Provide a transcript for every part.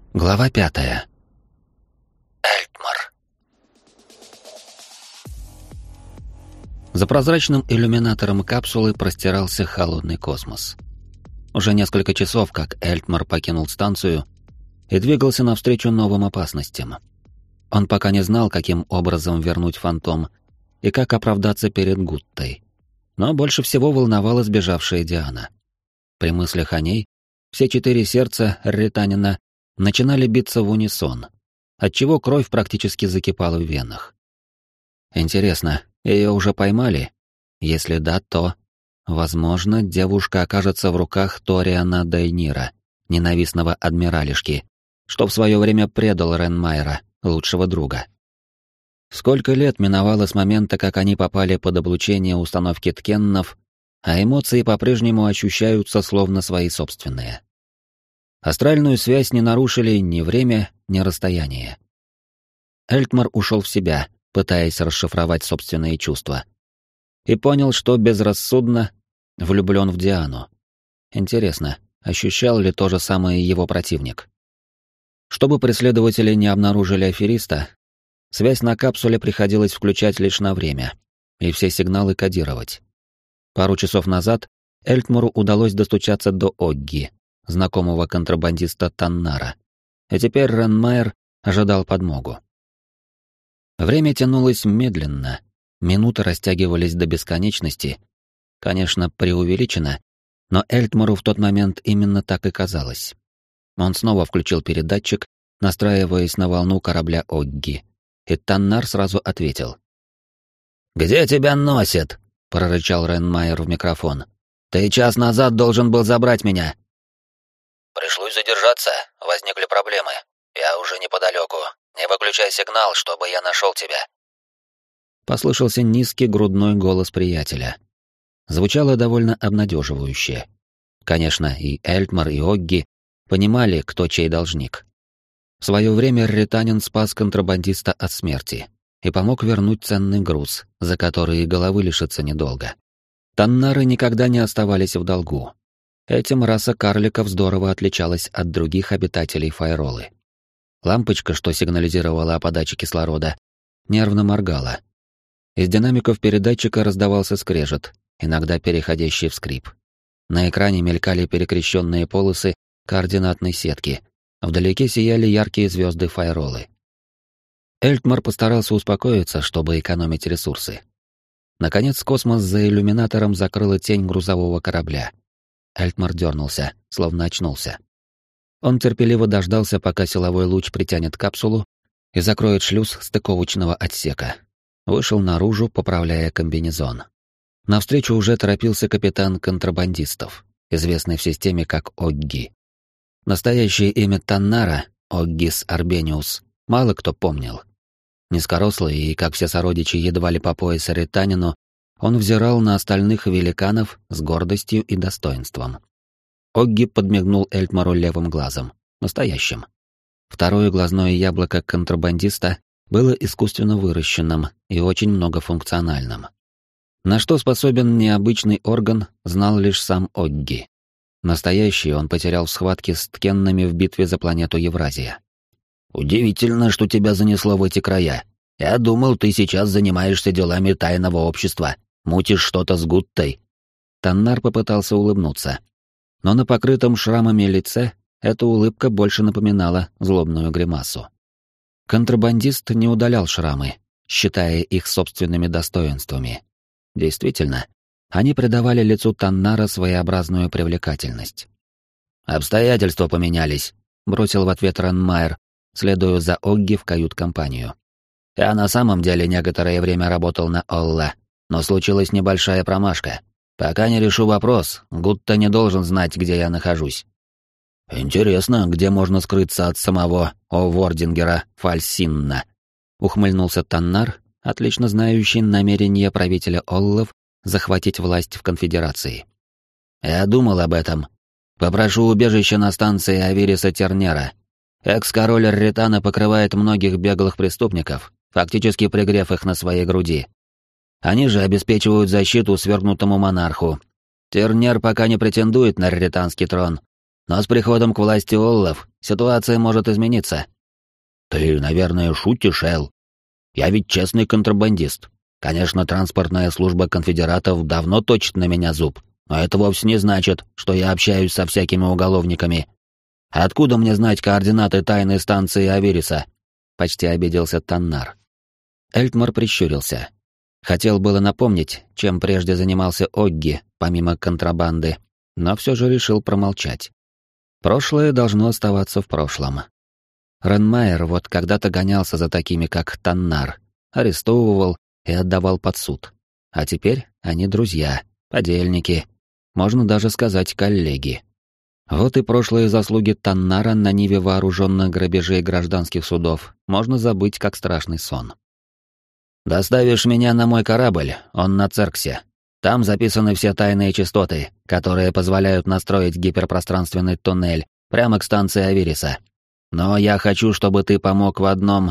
Глава 5. Эльтмар. За прозрачным иллюминатором капсулы простирался холодный космос. Уже несколько часов, как Эльтмар покинул станцию и двигался навстречу новым опасностям. Он пока не знал, каким образом вернуть фантом и как оправдаться перед Гуттой. Но больше всего волновала сбежавшая Диана. При мыслях о ней все 4 сердца рританина начинали биться в унисон, отчего кровь практически закипала в венах. Интересно, ее уже поймали? Если да, то, возможно, девушка окажется в руках Ториана Дейнира, ненавистного адмиралишки, что в свое время предал Ренмайра, лучшего друга. Сколько лет миновало с момента, как они попали под облучение установки ткеннов, а эмоции по-прежнему ощущаются словно свои собственные. Астральную связь не нарушили ни время, ни расстояние. Эльтмар ушел в себя, пытаясь расшифровать собственные чувства. И понял, что безрассудно влюблен в Диану. Интересно, ощущал ли то же самое его противник? Чтобы преследователи не обнаружили афериста, связь на капсуле приходилось включать лишь на время, и все сигналы кодировать. Пару часов назад Эльтмару удалось достучаться до Огги, знакомого контрабандиста Таннара, и теперь Ренмайер ожидал подмогу. Время тянулось медленно, минуты растягивались до бесконечности, конечно, преувеличено, но Эльтмару в тот момент именно так и казалось. Он снова включил передатчик, настраиваясь на волну корабля Огги, и Таннар сразу ответил. «Где тебя носит?» — прорычал Ренмайер в микрофон. «Ты час назад должен был забрать меня». «Пришлось задержаться, возникли проблемы. Я уже неподалеку. Не выключай сигнал, чтобы я нашел тебя». Послышался низкий грудной голос приятеля. Звучало довольно обнадеживающе. Конечно, и Эльтмар, и Огги понимали, кто чей должник. В свое время рританин спас контрабандиста от смерти и помог вернуть ценный груз, за который и головы лишиться недолго. Таннары никогда не оставались в долгу. Этим раса карликов здорово отличалась от других обитателей Файролы. Лампочка, что сигнализировала о подаче кислорода, нервно моргала. Из динамиков передатчика раздавался скрежет, иногда переходящий в скрип. На экране мелькали перекрещенные полосы координатной сетки, вдалеке сияли яркие звезды Файролы. Эльтмар постарался успокоиться, чтобы экономить ресурсы. Наконец космос за иллюминатором закрыла тень грузового корабля. Эльтмар дернулся, словно очнулся. Он терпеливо дождался, пока силовой луч притянет капсулу и закроет шлюз стыковочного отсека. Вышел наружу, поправляя комбинезон. Навстречу уже торопился капитан контрабандистов, известный в системе как Огги. Настоящее имя Таннара, Оггис Арбениус, мало кто помнил. Низкорослый и, как все сородичи, едва ли по пояс рританину, он взирал на остальных великанов с гордостью и достоинством. Огги подмигнул Эльтмару левым глазом, настоящим. Второе глазное яблоко контрабандиста было искусственно выращенным и очень многофункциональным. На что способен необычный орган, знал лишь сам Огги. Настоящий он потерял в схватке с ткеннами в битве за планету Евразия. «Удивительно, что тебя занесло в эти края. Я думал, ты сейчас занимаешься делами тайного общества, мутишь что-то с Гуттой». Таннар попытался улыбнуться, но на покрытом шрамами лице эта улыбка больше напоминала злобную гримасу. Контрабандист не удалял шрамы, считая их собственными достоинствами. Действительно, они придавали лицу Таннара своеобразную привлекательность. «Обстоятельства поменялись», — бросил в ответ Ренмайер, следуя за Огги в кают-компанию. «Я на самом деле некоторое время работал на Олла, но случилась небольшая промашка. Пока не решу вопрос, Гутта не должен знать, где я нахожусь». «Интересно, где можно скрыться от самого О'Вордингера Фальсинна?» — ухмыльнулся Таннар, отлично знающий намерения правителя Оллов захватить власть в конфедерации. «Я думал об этом. Попрошу убежище на станции Авириса Тернера. Экс-король Рритана покрывает многих беглых преступников, фактически пригрев их на своей груди. Они же обеспечивают защиту свергнутому монарху. Тернер пока не претендует на рританский трон, Но с приходом к власти Оллов ситуация может измениться. Ты, наверное, шутишь, Эл? Я ведь честный контрабандист. Конечно, транспортная служба конфедератов давно точит на меня зуб, но это вовсе не значит, что я общаюсь со всякими уголовниками. Откуда мне знать координаты тайной станции Авериса? Почти обиделся Таннар. Эльтмар прищурился. Хотел было напомнить, чем прежде занимался Огги, помимо контрабанды, но все же решил промолчать. Прошлое должно оставаться в прошлом. Ренмайер вот когда-то гонялся за такими, как Таннар, арестовывал и отдавал под суд. А теперь они друзья, подельники, можно даже сказать, коллеги. Вот и прошлые заслуги Таннара на ниве вооруженных грабежей гражданских судов можно забыть как страшный сон. «Доставишь меня на мой корабль, он на Церксе. Там записаны все тайные частоты, которые позволяют настроить гиперпространственный туннель прямо к станции Авериса. Но я хочу, чтобы ты помог в одном...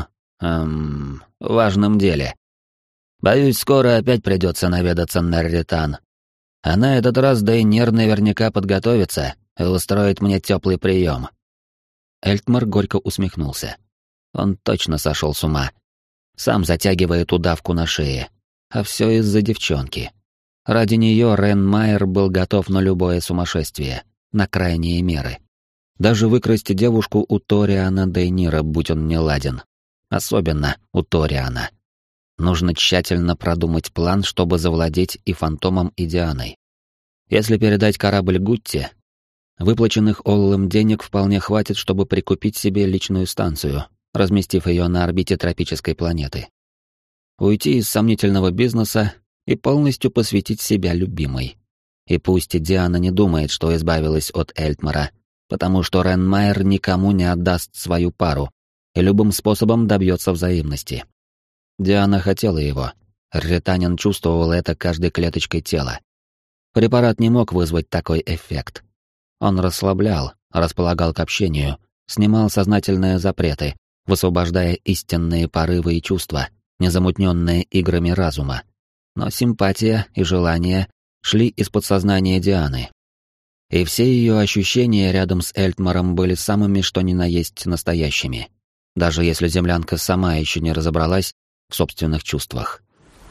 важном деле. Боюсь, скоро опять придется наведаться на Рритан. А на этот раз Дейнир наверняка подготовится и устроит мне теплый прием». Эльтмар горько усмехнулся. Он точно сошел с ума. Сам затягивает удавку на шее. А все из-за девчонки. Ради нее Ренмайер был готов на любое сумасшествие, на крайние меры. Даже выкрасть девушку у Ториана Дейнира, будь он не ладен. Особенно у Ториана. Нужно тщательно продумать план, чтобы завладеть и Фантомом, и Дианой. Если передать корабль Гутте, выплаченных Оллом денег вполне хватит, чтобы прикупить себе личную станцию, разместив ее на орбите тропической планеты. Уйти из сомнительного бизнеса и полностью посвятить себя любимой. И пусть Диана не думает, что избавилась от Эльтмара, потому что Ренмайер никому не отдаст свою пару и любым способом добьется взаимности. Диана хотела его. Рританин чувствовал это каждой клеточкой тела. Препарат не мог вызвать такой эффект. Он расслаблял, располагал к общению, снимал сознательные запреты, высвобождая истинные порывы и чувства, незамутненные играми разума. Но симпатия и желание шли из подсознания Дианы. И все ее ощущения рядом с Эльтмаром были самыми что ни на есть настоящими, даже если землянка сама еще не разобралась в собственных чувствах.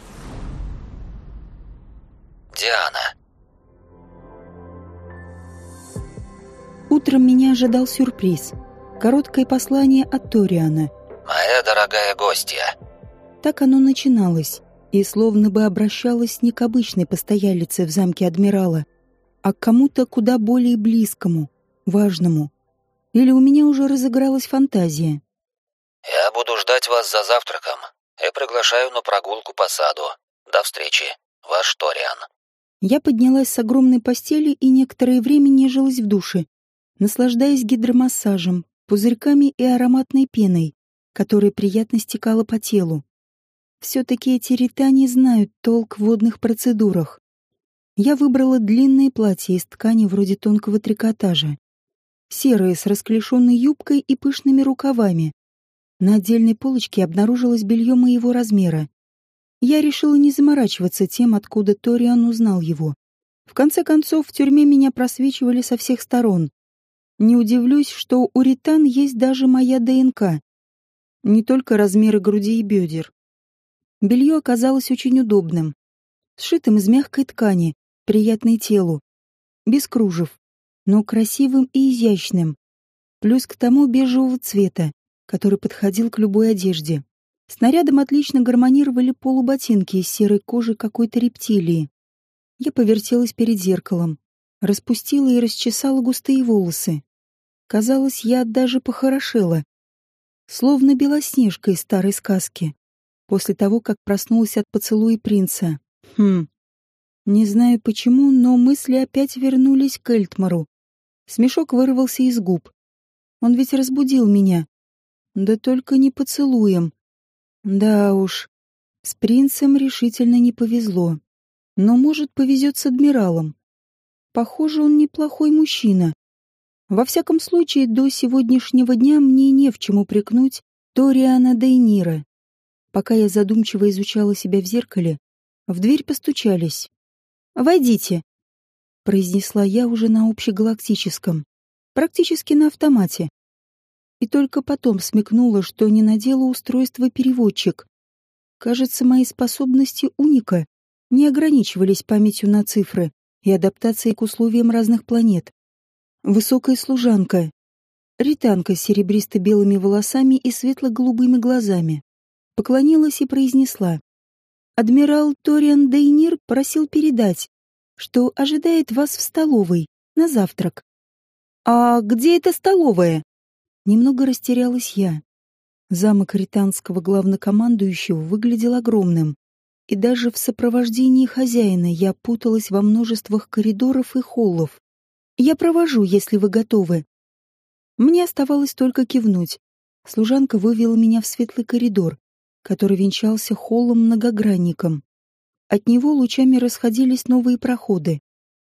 Диана. Утром меня ожидал сюрприз. Короткое послание от Ториана. Моя дорогая гостья. Так оно начиналось, и словно бы обращалось не к обычной постоялице в замке адмирала, а к кому-то куда более близкому, важному. Или у меня уже разыгралась фантазия. Я буду ждать вас за завтраком и приглашаю на прогулку по саду. До встречи, ваш Ториан. Я поднялась с огромной постели и некоторое время нежилась в душе, наслаждаясь гидромассажем, пузырьками и ароматной пеной, которая приятно стекала по телу. Все-таки эти ритане знают толк в водных процедурах. Я выбрала длинное платье из ткани вроде тонкого трикотажа. Серое с расклешенной юбкой и пышными рукавами. На отдельной полочке обнаружилось белье моего размера. Я решила не заморачиваться тем, откуда Ториан узнал его. В конце концов, в тюрьме меня просвечивали со всех сторон. Не удивлюсь, что у ритан есть даже моя ДНК. Не только размеры груди и бедер. Белье оказалось очень удобным. Сшитым из мягкой ткани, приятной телу. Без кружев, но красивым и изящным. Плюс к тому бежевого цвета, который подходил к любой одежде. С нарядом отлично гармонировали полуботинки из серой кожи какой-то рептилии. Я повертелась перед зеркалом, распустила и расчесала густые волосы. Казалось, я даже похорошела. Словно Белоснежка из старой сказки. После того, как проснулась от поцелуя принца. Не знаю почему, но мысли опять вернулись к Эльтмару. Смешок вырвался из губ. Он ведь разбудил меня. Да только не поцелуем. Да уж, с принцем решительно не повезло. Но, может, повезет с адмиралом. Похоже, он неплохой мужчина. Во всяком случае, до сегодняшнего дня мне не в чем упрекнуть Ториана Дейнира. Пока я задумчиво изучала себя в зеркале, в дверь постучались. «Войдите», — произнесла я уже на общегалактическом. практически на автомате. И только потом смекнула, что не надела устройство-переводчик. Кажется, мои способности уника не ограничивались памятью на цифры и адаптацией к условиям разных планет. Высокая служанка, ританка с серебристо-белыми волосами и светло-голубыми глазами, поклонилась и произнесла: «Адмирал Ториан Дейнир просил передать, что ожидает вас в столовой на завтрак». «А где эта столовая?» Немного растерялась я. Замок ританского главнокомандующего выглядел огромным, и даже в сопровождении хозяина я путалась во множествах коридоров и холлов. «Я провожу, если вы готовы». Мне оставалось только кивнуть. Служанка вывела меня в светлый коридор, который венчался холлом-многогранником. От него лучами расходились новые проходы.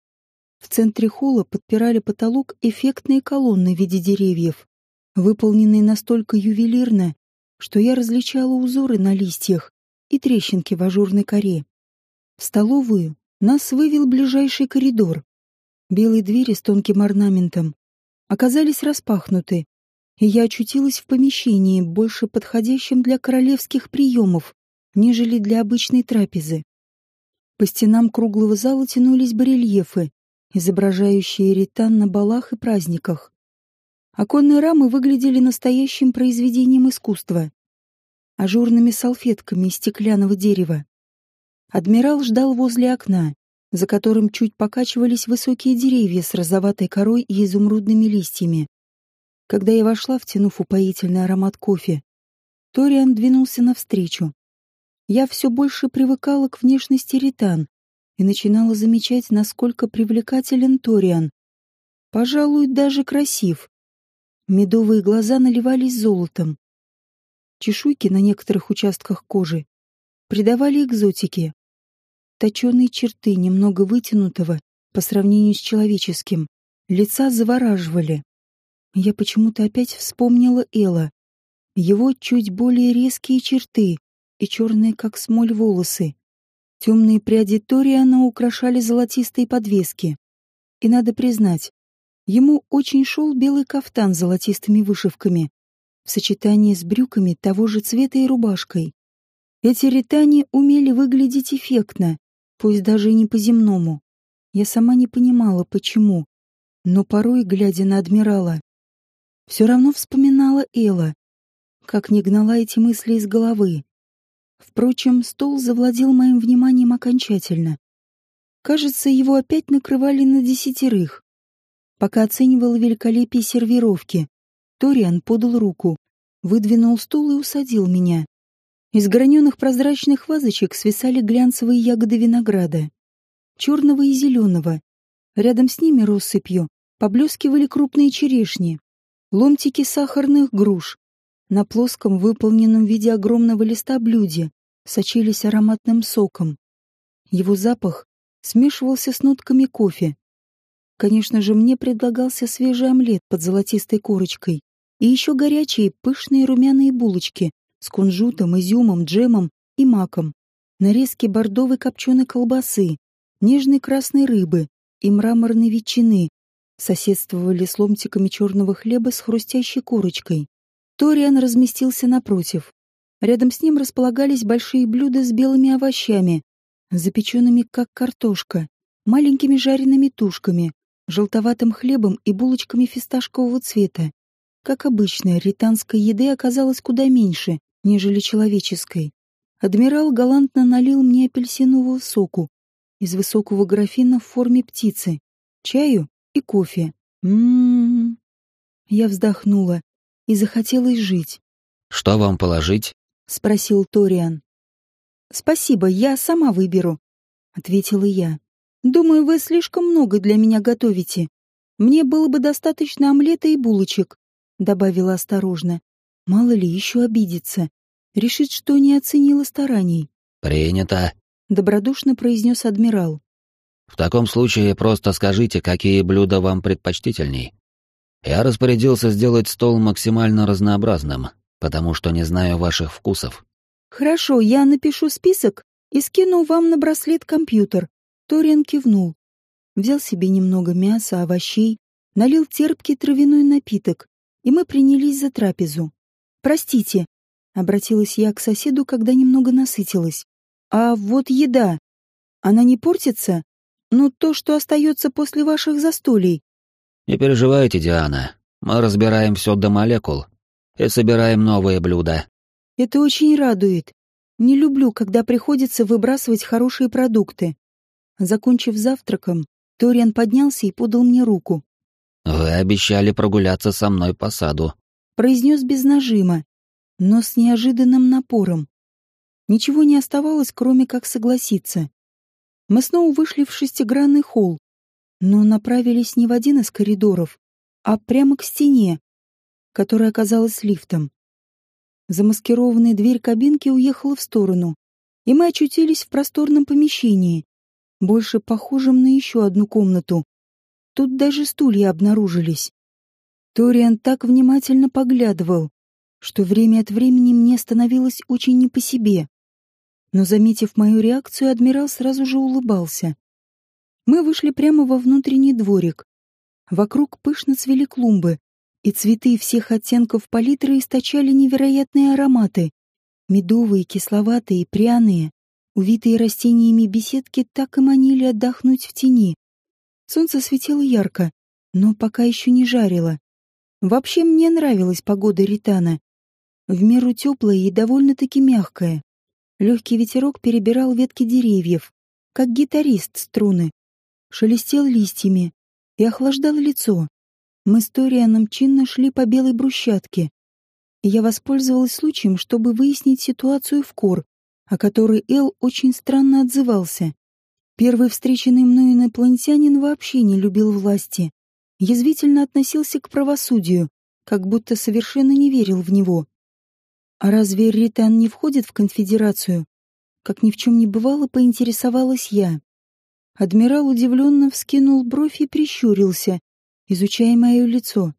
В центре холла подпирали потолок эффектные колонны в виде деревьев, выполненные настолько ювелирно, что я различала узоры на листьях и трещинки в ажурной коре. В столовую нас вывел ближайший коридор. Белые двери с тонким орнаментом оказались распахнуты, и я очутилась в помещении, больше подходящем для королевских приемов, нежели для обычной трапезы. По стенам круглого зала тянулись барельефы, изображающие ритан на балах и праздниках. Оконные рамы выглядели настоящим произведением искусства, ажурными салфетками из стеклянного дерева. Адмирал ждал возле окна, за которым чуть покачивались высокие деревья с розоватой корой и изумрудными листьями. Когда я вошла, втянув упоительный аромат кофе, Ториан двинулся навстречу. Я все больше привыкала к внешности ритан и начинала замечать, насколько привлекателен Ториан. Пожалуй, даже красив. Медовые глаза наливались золотом. Чешуйки на некоторых участках кожи придавали экзотике. Точеные черты немного вытянутого по сравнению с человеческим лица завораживали. Я почему-то опять вспомнила Эла. Его чуть более резкие черты и черные, как смоль, волосы. Темные пряди Ториана украшали золотистые подвески. И надо признать, ему очень шел белый кафтан с золотистыми вышивками, в сочетании с брюками того же цвета и рубашкой. Эти ритане умели выглядеть эффектно, пусть даже и не по-земному. Я сама не понимала, почему, но порой, глядя на адмирала, все равно вспоминала Эла, как не гнала эти мысли из головы. Впрочем, стол завладел моим вниманием окончательно. Кажется, его опять накрывали на 10. Пока оценивала великолепие сервировки, Ториан подал руку, выдвинул стул и усадил меня. Из граненых прозрачных вазочек свисали глянцевые ягоды винограда, черного и зеленого. Рядом с ними россыпью поблескивали крупные черешни, ломтики сахарных груш. На плоском, выполненном в виде огромного листа блюде сочились ароматным соком. Его запах смешивался с нотками кофе. Конечно же, мне предлагался свежий омлет под золотистой корочкой и еще горячие, пышные румяные булочки с кунжутом, изюмом, джемом и маком, нарезки бордовой копченой колбасы, нежной красной рыбы и мраморной ветчины соседствовали с ломтиками черного хлеба с хрустящей корочкой. Ториан разместился напротив. Рядом с ним располагались большие блюда с белыми овощами, запеченными как картошка, маленькими жареными тушками, желтоватым хлебом и булочками фисташкового цвета. Как обычно, ританской еды оказалось куда меньше, нежели человеческой. Адмирал галантно налил мне апельсинового соку из высокого графина в форме птицы, чаю и кофе. Я вздохнула и захотелось жить. «Что вам положить?» — спросил Ториан. «Спасибо, я сама выберу», — ответила я. «Думаю, вы слишком много для меня готовите. Мне было бы достаточно омлета и булочек», — добавила осторожно. «Мало ли, еще обидится. Решит, что не оценила стараний». «Принято», — добродушно произнес адмирал. «В таком случае просто скажите, какие блюда вам предпочтительней. Я распорядился сделать стол максимально разнообразным, потому что не знаю ваших вкусов». «Хорошо, я напишу список и скину вам на браслет компьютер». Ториан кивнул. Взял себе немного мяса, овощей, налил терпкий травяной напиток, и мы принялись за трапезу. «Простите», — обратилась я к соседу, когда немного насытилась. «А вот еда, она не портится? Ну, то, что остается после ваших застолий». Не переживайте, Диана. Мы разбираем все до молекул и собираем новые блюда. Это очень радует. Не люблю, когда приходится выбрасывать хорошие продукты. Закончив завтраком, Ториан поднялся и подал мне руку. Вы обещали прогуляться со мной по саду. Произнес без нажима, но с неожиданным напором. Ничего не оставалось, кроме как согласиться. Мы снова вышли в шестигранный холл, но направились не в один из коридоров, а прямо к стене, которая оказалась лифтом. Замаскированная дверь кабинки уехала в сторону, и мы очутились в просторном помещении, больше похожем на еще одну комнату. Тут даже стулья обнаружились. Ториан так внимательно поглядывал, что время от времени мне становилось очень не по себе. Но, заметив мою реакцию, адмирал сразу же улыбался. Мы вышли прямо во внутренний дворик. Вокруг пышно цвели клумбы, и цветы всех оттенков палитры источали невероятные ароматы. Медовые, кисловатые, пряные, увитые растениями беседки так и манили отдохнуть в тени. Солнце светило ярко, но пока еще не жарило. Вообще мне нравилась погода Ритана. В меру теплая и довольно-таки мягкая. Легкий ветерок перебирал ветки деревьев, как гитарист струны. Шелестел листьями и охлаждал лицо. Мы с Торианом чинно шли по белой брусчатке. И я воспользовалась случаем, чтобы выяснить ситуацию в Кор, о которой Эл очень странно отзывался. Первый встреченный мной инопланетянин вообще не любил власти. Язвительно относился к правосудию, как будто совершенно не верил в него. А разве Ритан не входит в конфедерацию? Как ни в чем не бывало, поинтересовалась я. Адмирал удивленно вскинул бровь и прищурился, изучая мое лицо.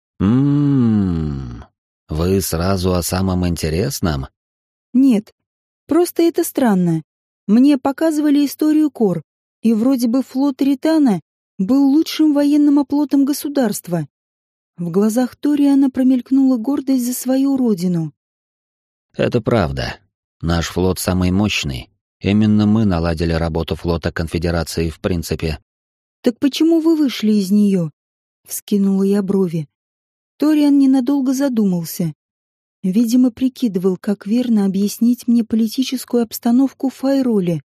Вы сразу о самом интересном? Нет, просто это странно. Мне показывали историю Кор, и вроде бы флот Ритана был лучшим военным оплотом государства. В глазах Ториана промелькнула гордость за свою родину. Это правда. Наш флот самый мощный. Именно мы наладили работу флота Конфедерации в принципе. «Так почему вы вышли из нее?» — вскинула я брови. Ториан ненадолго задумался. Видимо, прикидывал, как верно объяснить мне политическую обстановку в Файроле.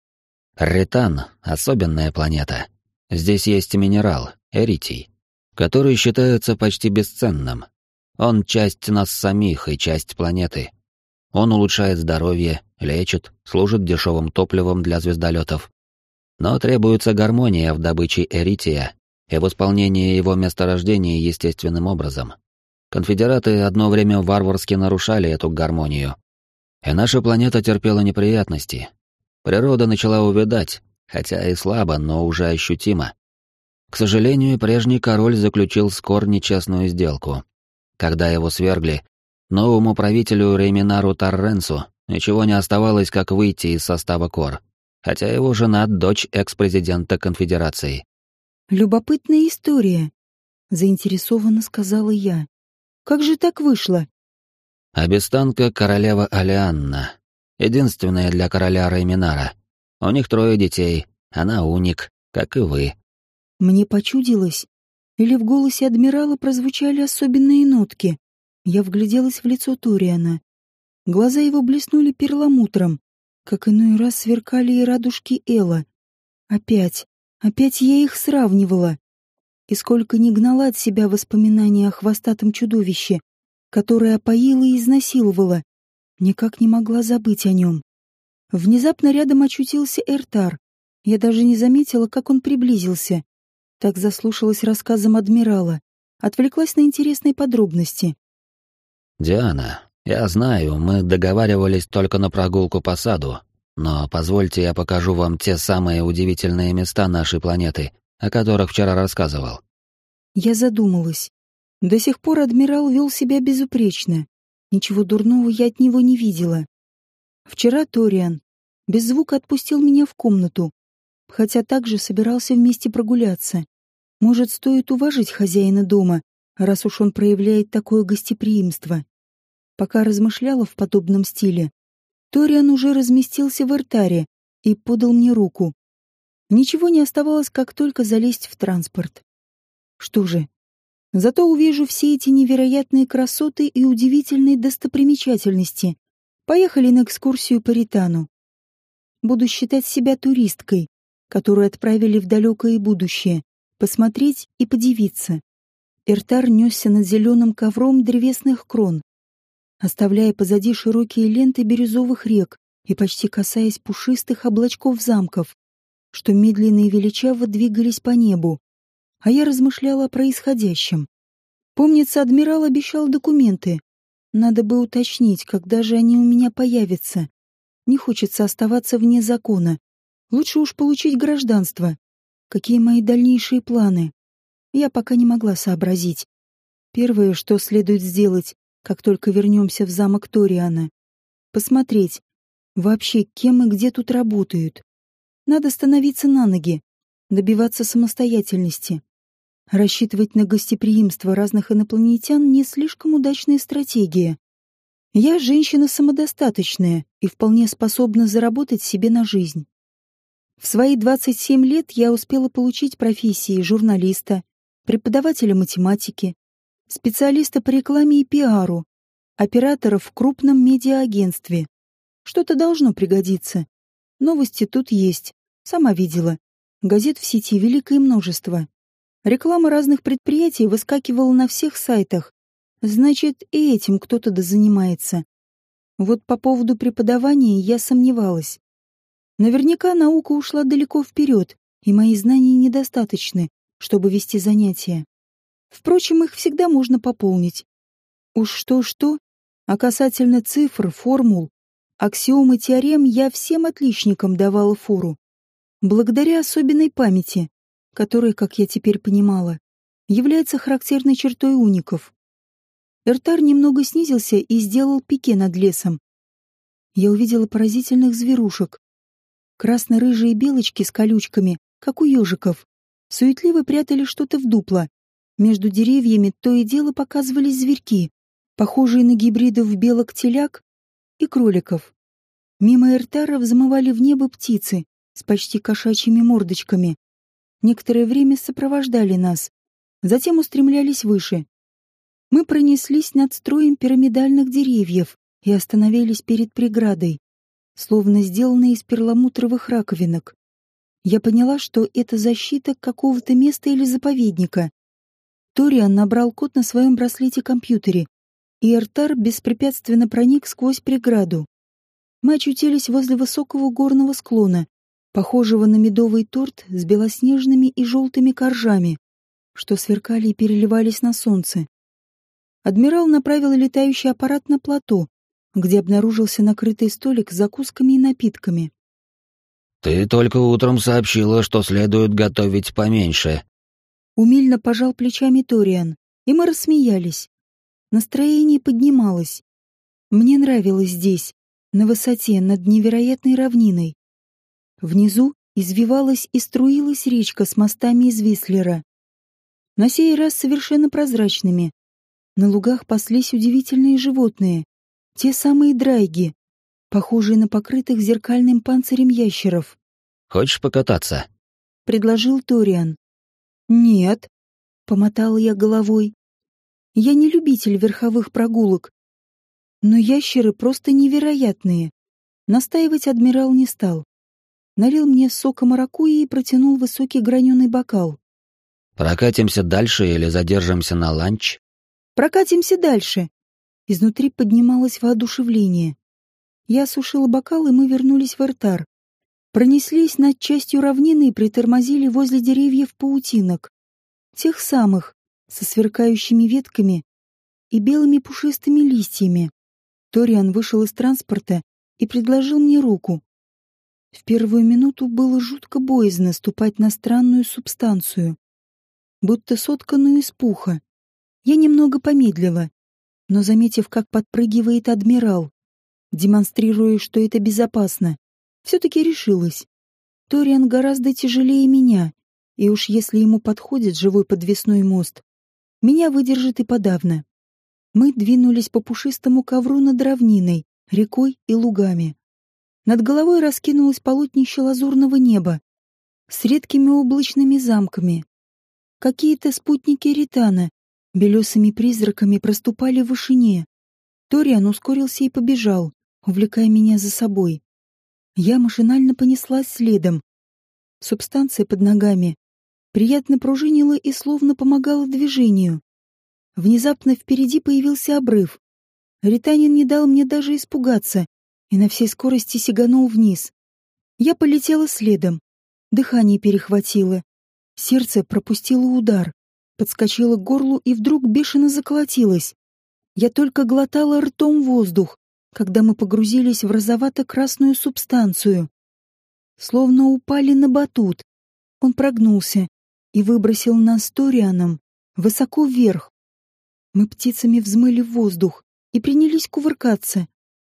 Ритан — особенная планета. Здесь есть минерал, эритий, который считается почти бесценным. Он часть нас самих и часть планеты. Он улучшает здоровье, лечит, служит дешевым топливом для звездолетов. Но требуется гармония в добыче эрития и в исполнении его месторождения естественным образом. Конфедераты одно время варварски нарушали эту гармонию. И наша планета терпела неприятности. Природа начала увядать, хотя и слабо, но уже ощутимо. К сожалению, прежний король заключил с Кор нечестную сделку. Когда его свергли, новому правителю Рейминару Тарренсу ничего не оставалось, как выйти из состава Кор, хотя его жена — дочь экс-президента Конфедерации. «Любопытная история», — заинтересованно сказала я. «Как же так вышло?» Абистанка — королева Алианна, единственная для короля Рейминара. У них 3 детей, она уник, как и вы. Мне почудилось, или в голосе адмирала прозвучали особенные нотки. Я вгляделась в лицо Ториана. Глаза его блеснули перламутром, как иной раз сверкали и радужки Эла. Опять я их сравнивала. И сколько ни гнала от себя воспоминания о хвостатом чудовище, которое опоило и изнасиловало, никак не могла забыть о нем. Внезапно рядом очутился Эртар. Я даже не заметила, как он приблизился. Так заслушалась рассказом адмирала, отвлеклась на интересные подробности. «Диана, я знаю, мы договаривались только на прогулку по саду, но позвольте я покажу вам те самые удивительные места нашей планеты, о которых вчера рассказывал». Я задумалась. До сих пор адмирал вел себя безупречно. Ничего дурного я от него не видела. Вчера Ториан без звука отпустил меня в комнату, хотя также собирался вместе прогуляться. Может, стоит уважить хозяина дома, раз уж он проявляет такое гостеприимство. Пока размышляла в подобном стиле, Ториан уже разместился в эртаре и подал мне руку. Ничего не оставалось, как только залезть в транспорт. Что же, зато увижу все эти невероятные красоты и удивительные достопримечательности. Поехали на экскурсию по Ритану. Буду считать себя туристкой, которую отправили в далекое будущее, посмотреть и подивиться. Эртар несся над зеленым ковром древесных крон, оставляя позади широкие ленты бирюзовых рек и почти касаясь пушистых облачков замков, что медленно и величаво двигались по небу. А я размышляла о происходящем. Помнится, адмирал обещал документы. Надо бы уточнить, когда же они у меня появятся. Не хочется оставаться вне закона. Лучше уж получить гражданство. Какие мои дальнейшие планы? Я пока не могла сообразить. Первое, что следует сделать, как только вернемся в замок Ториана, посмотреть, вообще кем и где тут работают. Надо становиться на ноги, добиваться самостоятельности. Рассчитывать на гостеприимство разных инопланетян не слишком удачная стратегия. Я женщина самодостаточная и вполне способна заработать себе на жизнь. В свои 27 лет я успела получить профессии журналиста, преподавателя математики, специалиста по рекламе и пиару, оператора в крупном медиаагентстве. Что-то должно пригодиться. Новости тут есть, сама видела. Газет в сети великое множество. Реклама разных предприятий выскакивала на всех сайтах. Значит, и этим кто-то дозанимается. Вот по поводу преподавания я сомневалась. Наверняка наука ушла далеко вперед, и мои знания недостаточны, чтобы вести занятия. Впрочем, их всегда можно пополнить. Уж что-что, а касательно цифр, формул, аксиом и теорем я всем отличникам давала фору. Благодаря особенной памяти, которая, как я теперь понимала, является характерной чертой уников. Эртар немного снизился и сделал пике над лесом. Я увидела поразительных зверушек. Красно-рыжие белочки с колючками, как у ежиков, суетливо прятали что-то в дупло. Между деревьями то и дело показывались зверьки, похожие на гибридов белок-теляк и кроликов. Мимо Эртара взмывали в небо птицы с почти кошачьими мордочками. Некоторое время сопровождали нас, затем устремлялись выше. Мы пронеслись над строем пирамидальных деревьев и остановились перед преградой, словно сделанной из перламутровых раковинок. Я поняла, что это защита какого-то места или заповедника. Ториан набрал код на своем браслете-компьютере, и Эртар беспрепятственно проник сквозь преграду. Мы очутились возле высокого горного склона, похожего на медовый торт с белоснежными и желтыми коржами, что сверкали и переливались на солнце. Адмирал направил летающий аппарат на плато, где обнаружился накрытый столик с закусками и напитками. «Ты только утром сообщила, что следует готовить поменьше». Умильно пожал плечами Ториан, и мы рассмеялись. Настроение поднималось. Мне нравилось здесь, на высоте, над невероятной равниной. Внизу извивалась и струилась речка с мостами из Вислера. На сей раз совершенно прозрачными. На лугах паслись удивительные животные, те самые драйги, похожие на покрытых зеркальным панцирем ящеров. «Хочешь покататься?» — предложил Ториан. «Нет», — помотала я головой. «Я не любитель верховых прогулок. Но ящеры просто невероятные». Настаивать адмирал не стал. Налил мне сока маракуйи и протянул высокий граненый бокал. «Прокатимся дальше или задержимся на ланч?» «Прокатимся дальше». Изнутри поднималось воодушевление. Я осушила бокал, и мы вернулись в Эртар. Пронеслись над частью равнины и притормозили возле деревьев паутинок. Тех самых, со сверкающими ветками и белыми пушистыми листьями. Ториан вышел из транспорта и предложил мне руку. В первую минуту было жутко боязно ступать на странную субстанцию, будто сотканную из пуха. Я немного помедлила, но, заметив, как подпрыгивает адмирал, демонстрируя, что это безопасно, все-таки решилась. Ториан гораздо тяжелее меня, И уж если ему подходит живой подвесной мост, меня выдержит и подавно. Мы двинулись по пушистому ковру над равниной, рекой и лугами. Над головой раскинулось полотнище лазурного неба с редкими облачными замками. Какие-то спутники Ритана белесыми призраками проступали в вышине. Ториан ускорился и побежал, увлекая меня за собой. Я машинально понеслась следом. Субстанция под ногами приятно пружинила и словно помогала движению. Внезапно впереди появился обрыв. Ританин не дал мне даже испугаться и на всей скорости сиганул вниз. Я полетела следом. Дыхание перехватило. Сердце пропустило удар, подскочило к горлу и вдруг бешено заколотилось. Я только глотала ртом воздух, когда мы погрузились в розовато-красную субстанцию. Словно упали на батут. Он прогнулся и выбросил нас с Торианом высоко вверх. Мы птицами взмыли в воздух и принялись кувыркаться.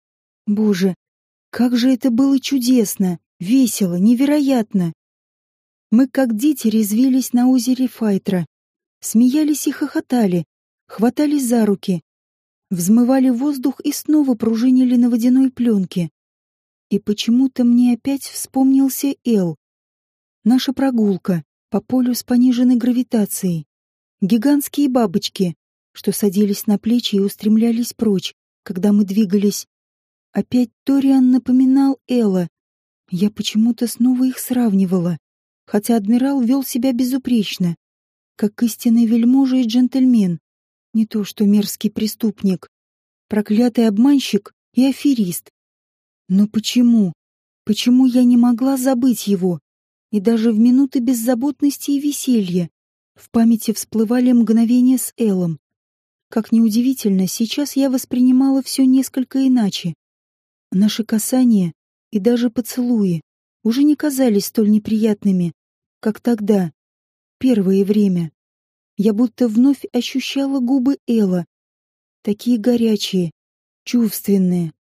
Боже, как же это было чудесно, весело, невероятно! Мы, как дети, резвились на озере Файтра, смеялись и хохотали, хватались за руки, взмывали воздух и снова пружинили на водяной пленке. И почему-то мне опять вспомнился Эл. Наша прогулка по полю с пониженной гравитацией. Гигантские бабочки, что садились на плечи и устремлялись прочь, когда мы двигались. Опять Ториан напоминал Элла. Я почему-то снова их сравнивала, хотя адмирал вел себя безупречно, как истинный вельможа и джентльмен, не то что мерзкий преступник, проклятый обманщик и аферист. Но почему? Почему я не могла забыть его? И даже в минуты беззаботности и веселья в памяти всплывали мгновения с Эллом. Как неудивительно, сейчас я воспринимала все несколько иначе. Наши касания и даже поцелуи уже не казались столь неприятными, как тогда, первое время. Я будто вновь ощущала губы Элла, такие горячие, чувственные.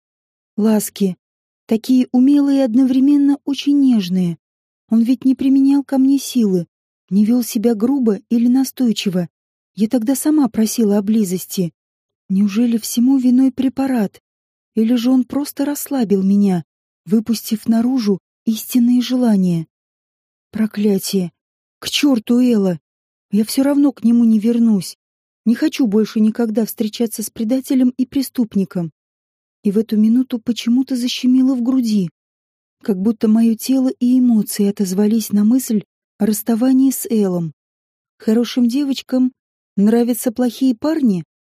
Ласки, такие умелые и одновременно очень нежные. Он ведь не применял ко мне силы, не вел себя грубо или настойчиво. Я тогда сама просила о близости. Неужели всему виной препарат? Или же он просто расслабил меня, выпустив наружу истинные желания? Проклятие! К черту Элла! Я все равно к нему не вернусь. Не хочу больше никогда встречаться с предателем и преступником. И в эту минуту почему-то защемило в груди, как будто мое тело и эмоции отозвались на мысль о расставании с Эллом. Хорошим девочкам нравятся плохие парни?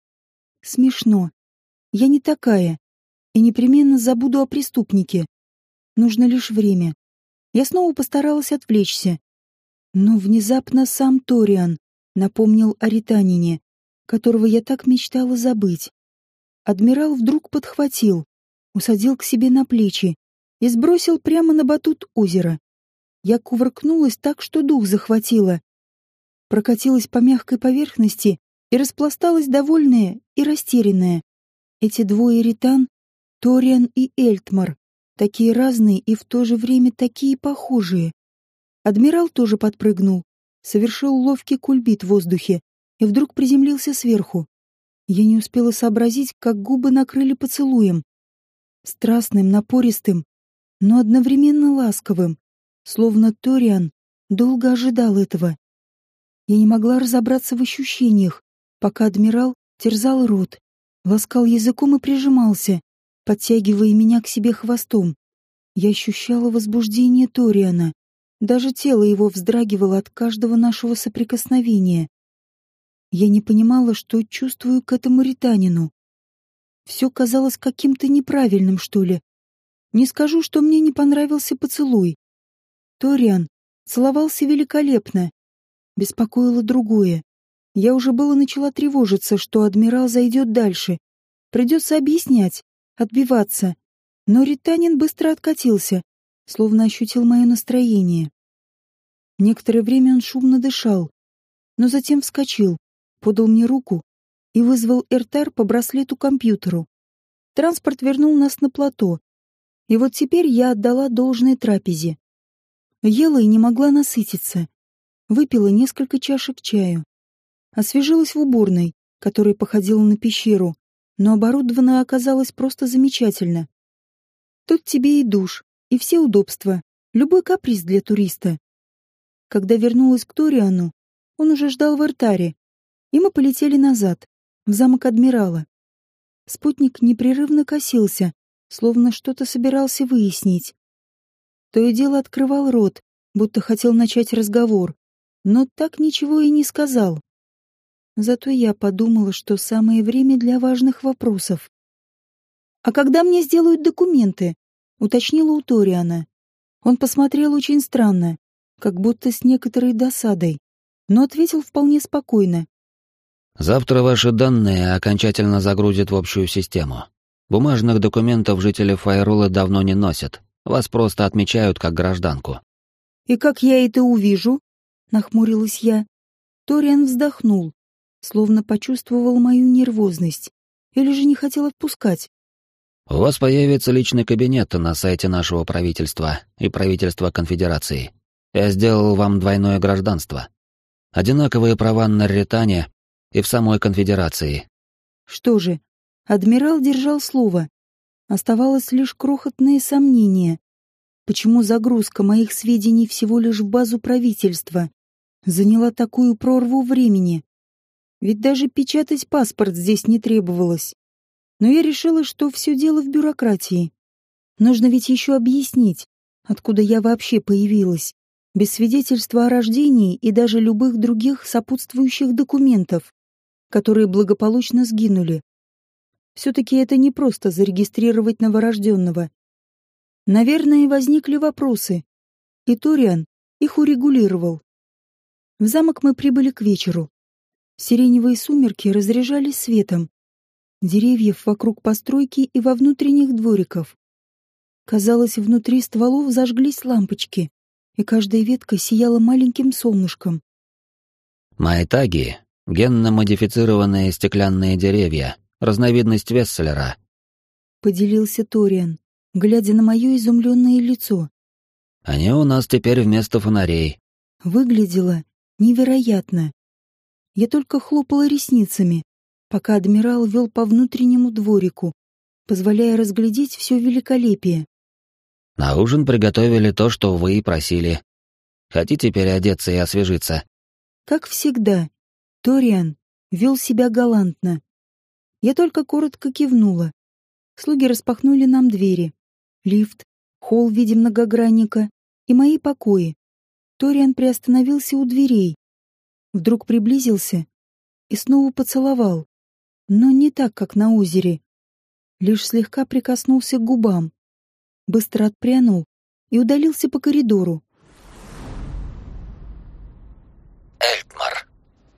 Смешно. Я не такая, и непременно забуду о преступнике. Нужно лишь время. Я снова постаралась отвлечься. Но внезапно сам Ториан напомнил о Ританине, которого я так мечтала забыть. Адмирал вдруг подхватил, усадил к себе на плечи и сбросил прямо на батут озера. Я кувыркнулась так, что дух захватило. Прокатилась по мягкой поверхности и распласталась довольная и растерянная. Эти двое Ритан, Ториан и Эльтмар, такие разные и в то же время такие похожие. Адмирал тоже подпрыгнул, совершил ловкий кульбит в воздухе и вдруг приземлился сверху. Я не успела сообразить, как губы накрыли поцелуем. Страстным, напористым, но одновременно ласковым, словно Ториан долго ожидал этого. Я не могла разобраться в ощущениях, пока адмирал терзал рот, ласкал языком и прижимался, подтягивая меня к себе хвостом. Я ощущала возбуждение Ториана. Даже тело его вздрагивало от каждого нашего соприкосновения. Я не понимала, что чувствую к этому Ританину. Все казалось каким-то неправильным, что ли. Не скажу, что мне не понравился поцелуй. Ториан целовался великолепно. Беспокоило другое. Я уже было начала тревожиться, что адмирал зайдет дальше. Придется объяснять, отбиваться. Но Ританин быстро откатился, словно ощутил мое настроение. Некоторое время он шумно дышал, но затем вскочил, подал мне руку и вызвал Эртар по браслету-компьютеру. Транспорт вернул нас на плато, и вот теперь я отдала должное трапезе. Ела и не могла насытиться. Выпила несколько чашек чаю. Освежилась в уборной, которая походила на пещеру, но оборудована оказалась просто замечательно. Тут тебе и душ, и все удобства, любой каприз для туриста. Когда вернулась к Ториану, он уже ждал в Эртаре, и мы полетели назад, в замок Адмирала. Спутник непрерывно косился, словно что-то собирался выяснить. То и дело открывал рот, будто хотел начать разговор, но так ничего и не сказал. Зато я подумала, что самое время для важных вопросов. «А когда мне сделают документы?» — уточнила у Ториана. Он посмотрел очень странно, как будто с некоторой досадой, но ответил вполне спокойно. «Завтра ваши данные окончательно загрузят в общую систему. Бумажных документов жители Файрула давно не носят. Вас просто отмечают как гражданку». «И как я это увижу?» — нахмурилась я. Ториан вздохнул, словно почувствовал мою нервозность, или же не хотел отпускать. «У вас появится личный кабинет на сайте нашего правительства и правительства Конфедерации. Я сделал вам двойное гражданство. Одинаковые права на Рретане и в самой Конфедерации». Что же, адмирал держал слово. Оставалось лишь крохотное сомнение. Почему загрузка моих сведений всего лишь в базу правительства заняла такую прорву времени? Ведь даже печатать паспорт здесь не требовалось. Но я решила, что все дело в бюрократии. Нужно ведь еще объяснить, откуда я вообще появилась, без свидетельства о рождении и даже любых других сопутствующих документов, которые благополучно сгинули. Все-таки это не просто зарегистрировать новорожденного. Наверное, возникли вопросы, и Ториан их урегулировал. В замок мы прибыли к вечеру. Сиреневые сумерки разряжались светом. Деревьев вокруг постройки и во внутренних двориков. Казалось, внутри стволов зажглись лампочки, и каждая ветка сияла маленьким солнышком. Маэтаги — генно-модифицированные стеклянные деревья, разновидность Весселера. Поделился Ториан, глядя на мое изумленное лицо. Они у нас теперь вместо фонарей. Выглядело невероятно. Я только хлопала ресницами, пока адмирал вел по внутреннему дворику, позволяя разглядеть все великолепие. На ужин приготовили то, что вы и просили. Хотите переодеться и освежиться? Как всегда, Ториан вел себя галантно. Я только коротко кивнула. Слуги распахнули нам двери. Лифт, холл в виде многогранника и мои покои. Ториан приостановился у дверей. Вдруг приблизился и снова поцеловал. Но не так, как на озере. Лишь слегка прикоснулся к губам. Быстро отпрянул и удалился по коридору. Эльтмар.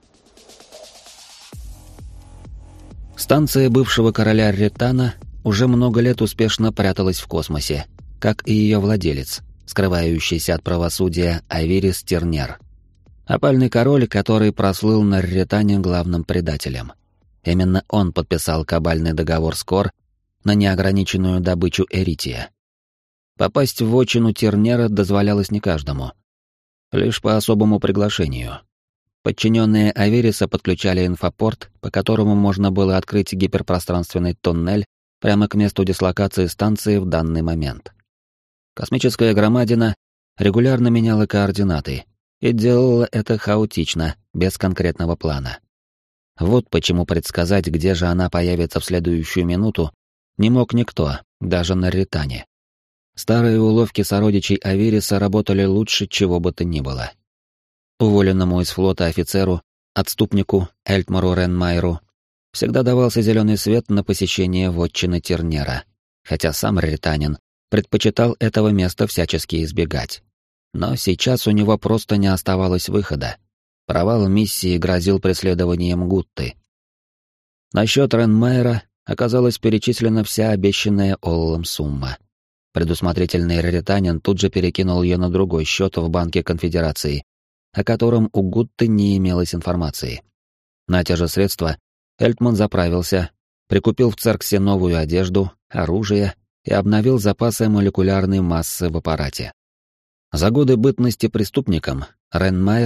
Станция бывшего короля Рретана уже много лет успешно пряталась в космосе, как и ее владелец, скрывающийся от правосудия Айвирис Тернер. Опальный король, который прослыл на Рретане главным предателем. Именно он подписал кабальный договор с Кор на неограниченную добычу эрития. Попасть в вотчину Тернера дозволялось не каждому. Лишь по особому приглашению. Подчиненные Авериса подключали инфопорт, по которому можно было открыть гиперпространственный туннель прямо к месту дислокации станции в данный момент. Космическая громадина регулярно меняла координаты и делала это хаотично, без конкретного плана. Вот почему предсказать, где же она появится в следующую минуту, не мог никто, даже на Рретане. Старые уловки сородичей Авериса работали лучше чего бы то ни было. Уволенному из флота офицеру, отступнику Эльтмару Ренмайеру, всегда давался зеленый свет на посещение вотчины Тернера, хотя сам Рретанин предпочитал этого места всячески избегать. Но сейчас у него просто не оставалось выхода. Провал миссии грозил преследованием Гутты. На счет Ренмайера оказалась перечислена вся обещанная Оллом сумма. Предусмотрительный Рретанин тут же перекинул ее на другой счет в Банке Конфедерации, о котором у Гутты не имелось информации. На те же средства Эльтман заправился, прикупил в Церксе новую одежду, оружие и обновил запасы молекулярной массы в аппарате. За годы бытности преступником Ренмайер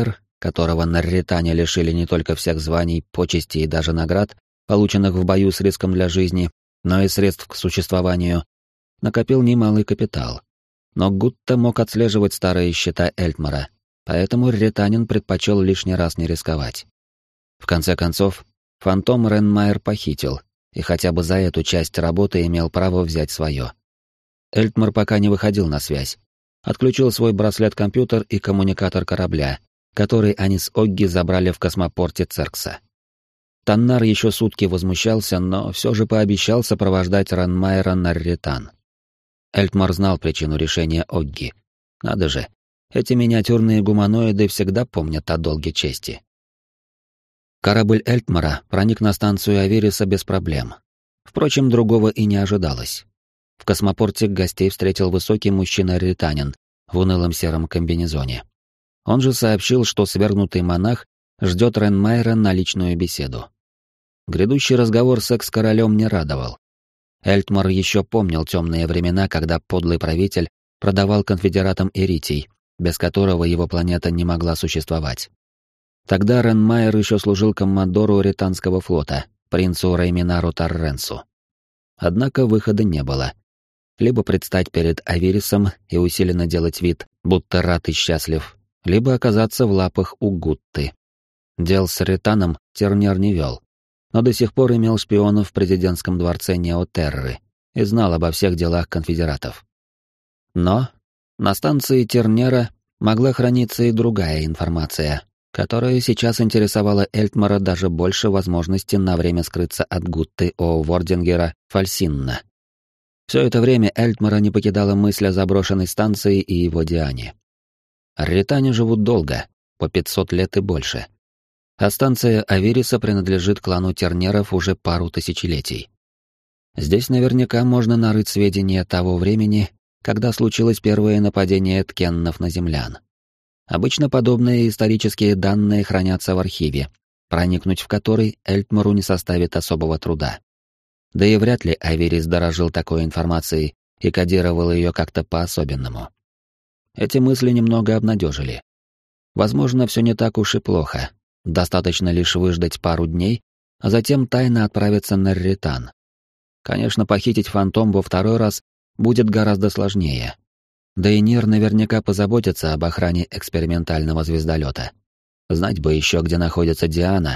которого на Рритане лишили не только всех званий, почестей и даже наград, полученных в бою с риском для жизни, но и средств к существованию, накопил немалый капитал. Но Гутта мог отслеживать старые счета Эльтмара, поэтому рританин предпочел лишний раз не рисковать. В конце концов, фантом Ренмайер похитил, и хотя бы за эту часть работы имел право взять свое. Эльтмар пока не выходил на связь. Отключил свой браслет-компьютер и коммуникатор корабля, который они с Огги забрали в космопорте Церкса. Таннар еще сутки возмущался, но все же пообещал сопровождать Ренмайера на Рритан. Эльтмар знал причину решения Огги. Надо же, эти миниатюрные гуманоиды всегда помнят о долге чести. Корабль Эльтмара проник на станцию Авериса без проблем. Впрочем, другого и не ожидалось. В космопорте гостей встретил высокий мужчина-рританин в унылом сером комбинезоне. Он же сообщил, что свергнутый монах ждет Ренмайера на личную беседу. Грядущий разговор с экс-королем не радовал. Эльтмар еще помнил темные времена, когда подлый правитель продавал конфедератам эритий, без которого его планета не могла существовать. Тогда Ренмайер еще служил коммодору Ританского флота, принцу Рейминару Тарренсу. Однако выхода не было. Либо предстать перед Аверисом и усиленно делать вид, будто рад и счастлив, либо оказаться в лапах у Гутты. Дел с Ританом Тернер не вел, но до сих пор имел шпионов в президентском дворце Неотерры и знал обо всех делах конфедератов. Но на станции Тернера могла храниться и другая информация, которая сейчас интересовала Эльтмара даже больше возможности на время скрыться от Гутты о Вордингера Фальсинна. Все это время Эльтмара не покидала мысль о заброшенной станции и его Диане. Рритане живут долго, по 500 лет и больше. А станция Авериса принадлежит клану Тернеров уже пару тысячелетий. Здесь наверняка можно нарыть сведения того времени, когда случилось первое нападение ткеннов на землян. Обычно подобные исторические данные хранятся в архиве, проникнуть в который Эльтмару не составит особого труда. Да и вряд ли Аверис дорожил такой информацией и кодировал ее как-то по-особенному. Эти мысли немного обнадежили. Возможно, все не так уж и плохо. Достаточно лишь выждать пару дней, а затем тайно отправиться на Рритан. Конечно, похитить фантом во второй раз будет гораздо сложнее. Да и Нир наверняка позаботится об охране экспериментального звездолета. Знать бы еще, где находится Диана.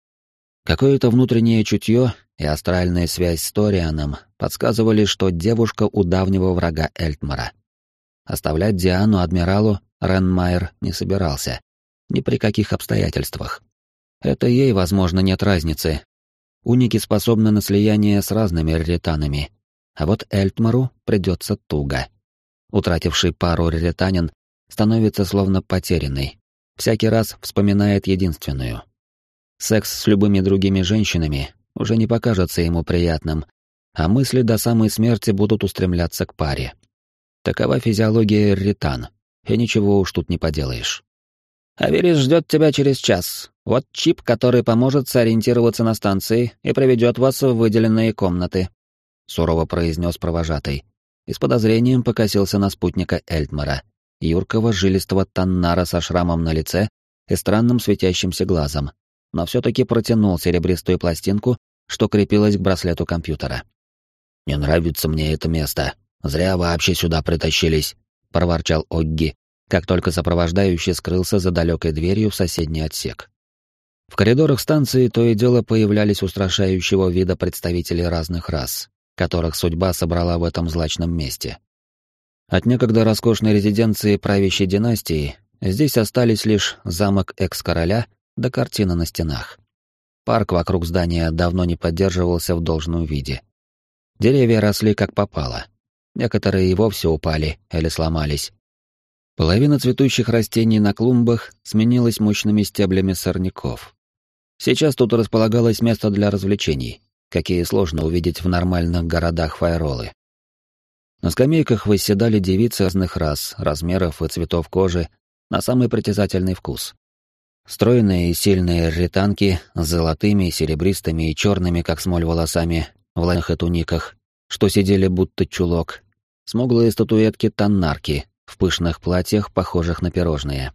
Какое-то внутреннее чутье и астральная связь с Торианом подсказывали, что девушка у давнего врага Эльтмара. Оставлять Диану адмиралу Ренмайер не собирался. Ни при каких обстоятельствах. Это ей, возможно, нет разницы. Уники способны на слияние с разными рританами, а вот Эльтмару придется туго. Утративший пару рританин становится словно потерянный. Всякий раз вспоминает единственную. Секс с любыми другими женщинами уже не покажется ему приятным, а мысли до самой смерти будут устремляться к паре. Такова физиология рритан, и ничего уж тут не поделаешь. «Аверис ждет тебя через час. Вот чип, который поможет сориентироваться на станции и приведет вас в выделенные комнаты», — сурово произнес провожатый и с подозрением покосился на спутника Эльтмара, юркого жилистого Таннара со шрамом на лице и странным светящимся глазом, но все-таки протянул серебристую пластинку, что крепилась к браслету компьютера. «Не нравится мне это место. Зря вообще сюда притащились», — проворчал Огги, как только сопровождающий скрылся за далекой дверью в соседний отсек. В коридорах станции то и дело появлялись устрашающего вида представители разных рас, которых судьба собрала в этом злачном месте. От некогда роскошной резиденции правящей династии здесь остались лишь замок экс-короля да картина на стенах. Парк вокруг здания давно не поддерживался в должном виде. Деревья росли как попало. Некоторые и вовсе упали или сломались. Половина цветущих растений на клумбах сменилась мощными стеблями сорняков. Сейчас тут располагалось место для развлечений, какие сложно увидеть в нормальных городах Файролы. На скамейках восседали девицы разных рас, размеров и цветов кожи, на самый притязательный вкус. Стройные и сильные рританки с золотыми, серебристыми и черными, как смоль, волосами в ланях и туниках, что сидели будто чулок, смуглые статуэтки таннарки в пышных платьях, похожих на пирожные.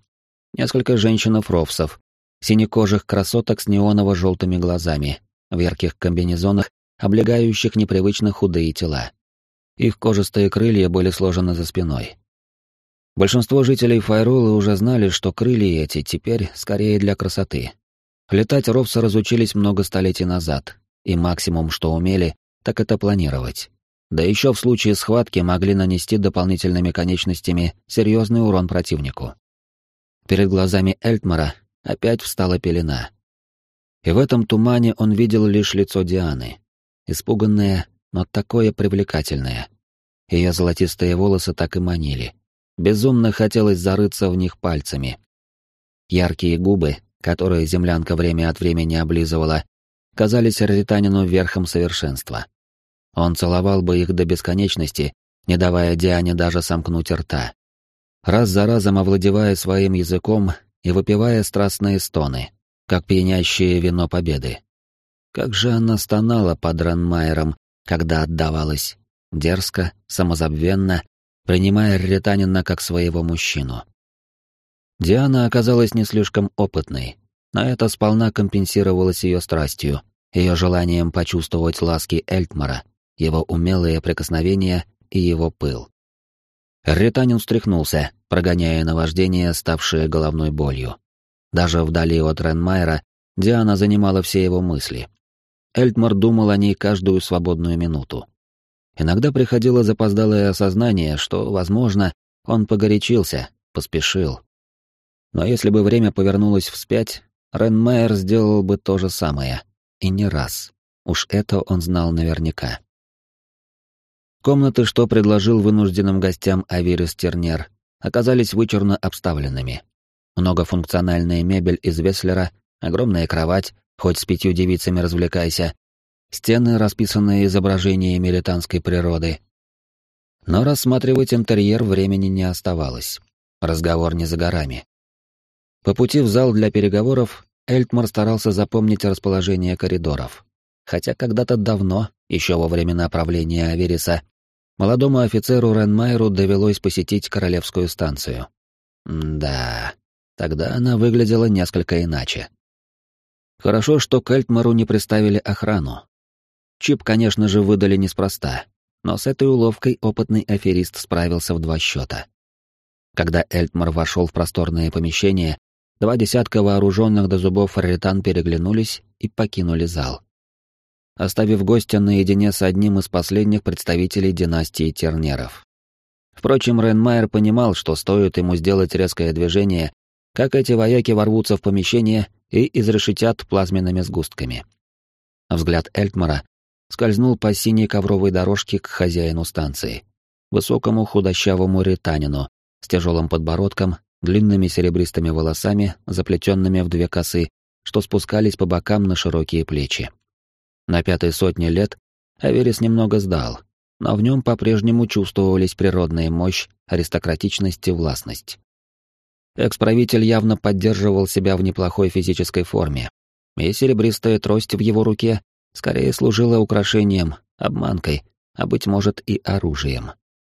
несколько женщин-фровсов, синекожих красоток с неоново-желтыми глазами, в ярких комбинезонах, облегающих непривычно худые тела. Их кожистые крылья были сложены за спиной. Большинство жителей Файрулы уже знали, что крылья эти теперь скорее для красоты. Летать ровсы разучились много столетий назад, и максимум, что умели, так это планировать. Да еще в случае схватки могли нанести дополнительными конечностями серьезный урон противнику. Перед глазами Эльтмара опять встала пелена. И в этом тумане он видел лишь лицо Дианы. Испуганное, но такое привлекательное. Ее золотистые волосы так и манили. Безумно хотелось зарыться в них пальцами. Яркие губы, которые землянка время от времени облизывала, казались Раританину верхом совершенства. Он целовал бы их до бесконечности, не давая Диане даже сомкнуть рта. Раз за разом овладевая своим языком и выпивая страстные стоны, как пьянящее вино победы. Как же она стонала под Ренмайером, когда отдавалась, дерзко, самозабвенно, принимая Раританина как своего мужчину. Диана оказалась не слишком опытной, но это сполна компенсировалось ее страстью, ее желанием почувствовать ласки Эльтмара, его умелые прикосновения и его пыл. Раританин встряхнулся, прогоняя наваждение, ставшее головной болью. Даже вдали от Ренмайера Диана занимала все его мысли. Эльтмар думал о ней каждую свободную минуту. Иногда приходило запоздалое осознание, что, возможно, он погорячился, поспешил. Но если бы время повернулось вспять, Ренмайер сделал бы то же самое. И не раз. Уж это он знал наверняка. Комнаты, что предложил вынужденным гостям Авирис Тернер, оказались вычурно обставленными. Многофункциональная мебель из Веслера, огромная кровать, хоть с 5 девицами развлекайся, стены, расписанные изображениями литанской природы. Но рассматривать интерьер времени не оставалось. Разговор не за горами. По пути в зал для переговоров Эльтмар старался запомнить расположение коридоров. Хотя когда-то давно, еще во времена правления Авериса, молодому офицеру Ренмайеру довелось посетить королевскую станцию. Да, тогда она выглядела несколько иначе. Хорошо, что к Эльтмару не приставили охрану. Чип, конечно же, выдали неспроста, но с этой уловкой опытный аферист справился в 2 счета. Когда Эльтмар вошел в просторное помещение, 2 десятка вооруженных до зубов раритан переглянулись и покинули зал, оставив гостя наедине с одним из последних представителей династии Тернеров. Впрочем, Ренмайер понимал, что стоит ему сделать резкое движение, как эти вояки ворвутся в помещение и изрешетят плазменными сгустками. Взгляд Эльтмара скользнул по синей ковровой дорожке к хозяину станции, высокому худощавому ританину с тяжелым подбородком, длинными серебристыми волосами, заплетенными в 2 косы, что спускались по бокам на широкие плечи. На 5-й сотне лет Аверис немного сдал, но в нем по-прежнему чувствовались природная мощь, аристократичность и властность. Экс-правитель явно поддерживал себя в неплохой физической форме, и серебристая трость в его руке скорее служила украшением, обманкой, а, быть может, и оружием.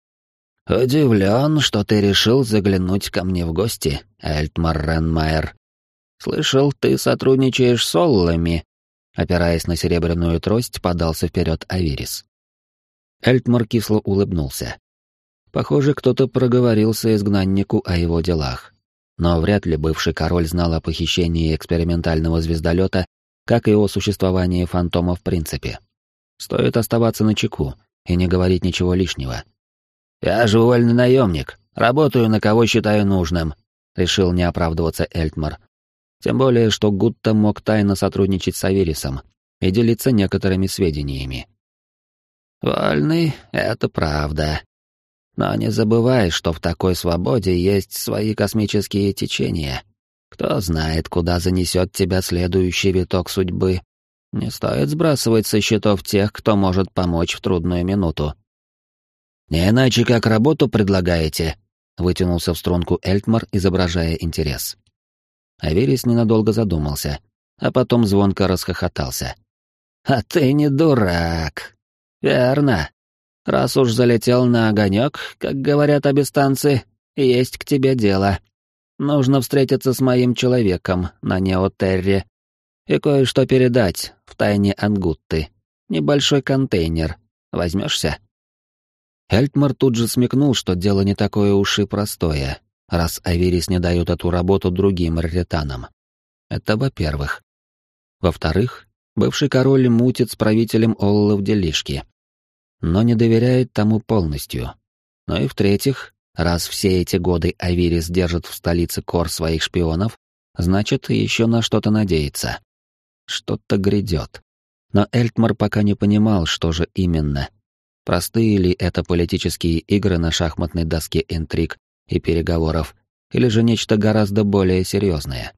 «Удивлен, что ты решил заглянуть ко мне в гости, Эльтмар Ренмайер. Слышал, ты сотрудничаешь с Оллами». Опираясь на серебряную трость, подался вперед Авирис. Эльтмар кисло улыбнулся. Похоже, кто-то проговорился изгнаннику о его делах. Но вряд ли бывший король знал о похищении экспериментального звездолета, как и о существовании фантома в принципе. Стоит оставаться начеку и не говорить ничего лишнего. «Я же вольный наемник, работаю на кого считаю нужным», — решил не оправдываться Эльтмар. Тем более, что Гутта мог тайно сотрудничать с Аверисом и делиться некоторыми сведениями. «Вольный — это правда. Но не забывай, что в такой свободе есть свои космические течения. Кто знает, куда занесет тебя следующий виток судьбы. Не стоит сбрасывать со счетов тех, кто может помочь в трудную минуту». «Не иначе как работу предлагаете?» — вытянулся в струнку Эльтмар, изображая интерес. Аверис ненадолго задумался, а потом звонко расхохотался. «А ты не дурак. Верно. Раз уж залетел на огонек, как говорят абистанцы, есть к тебе дело. Нужно встретиться с моим человеком на Неотерре и кое-что передать втайне от Гутты. Небольшой контейнер. Возьмешься?» Эльтмар тут же смекнул, что дело не такое уж и простое, раз Авирис не дает эту работу другим раританам. Это во-первых. Во-вторых, бывший король мутит с правителем Олла в делишки, но не доверяет тому полностью. Ну и в-третьих, раз все эти годы Авирис держит в столице Кор своих шпионов, значит, еще на что-то надеется. Что-то грядет. Но Эльтмар пока не понимал, что же именно. Простые ли это политические игры на шахматной доске интриг и переговоров, или же нечто гораздо более серьезное.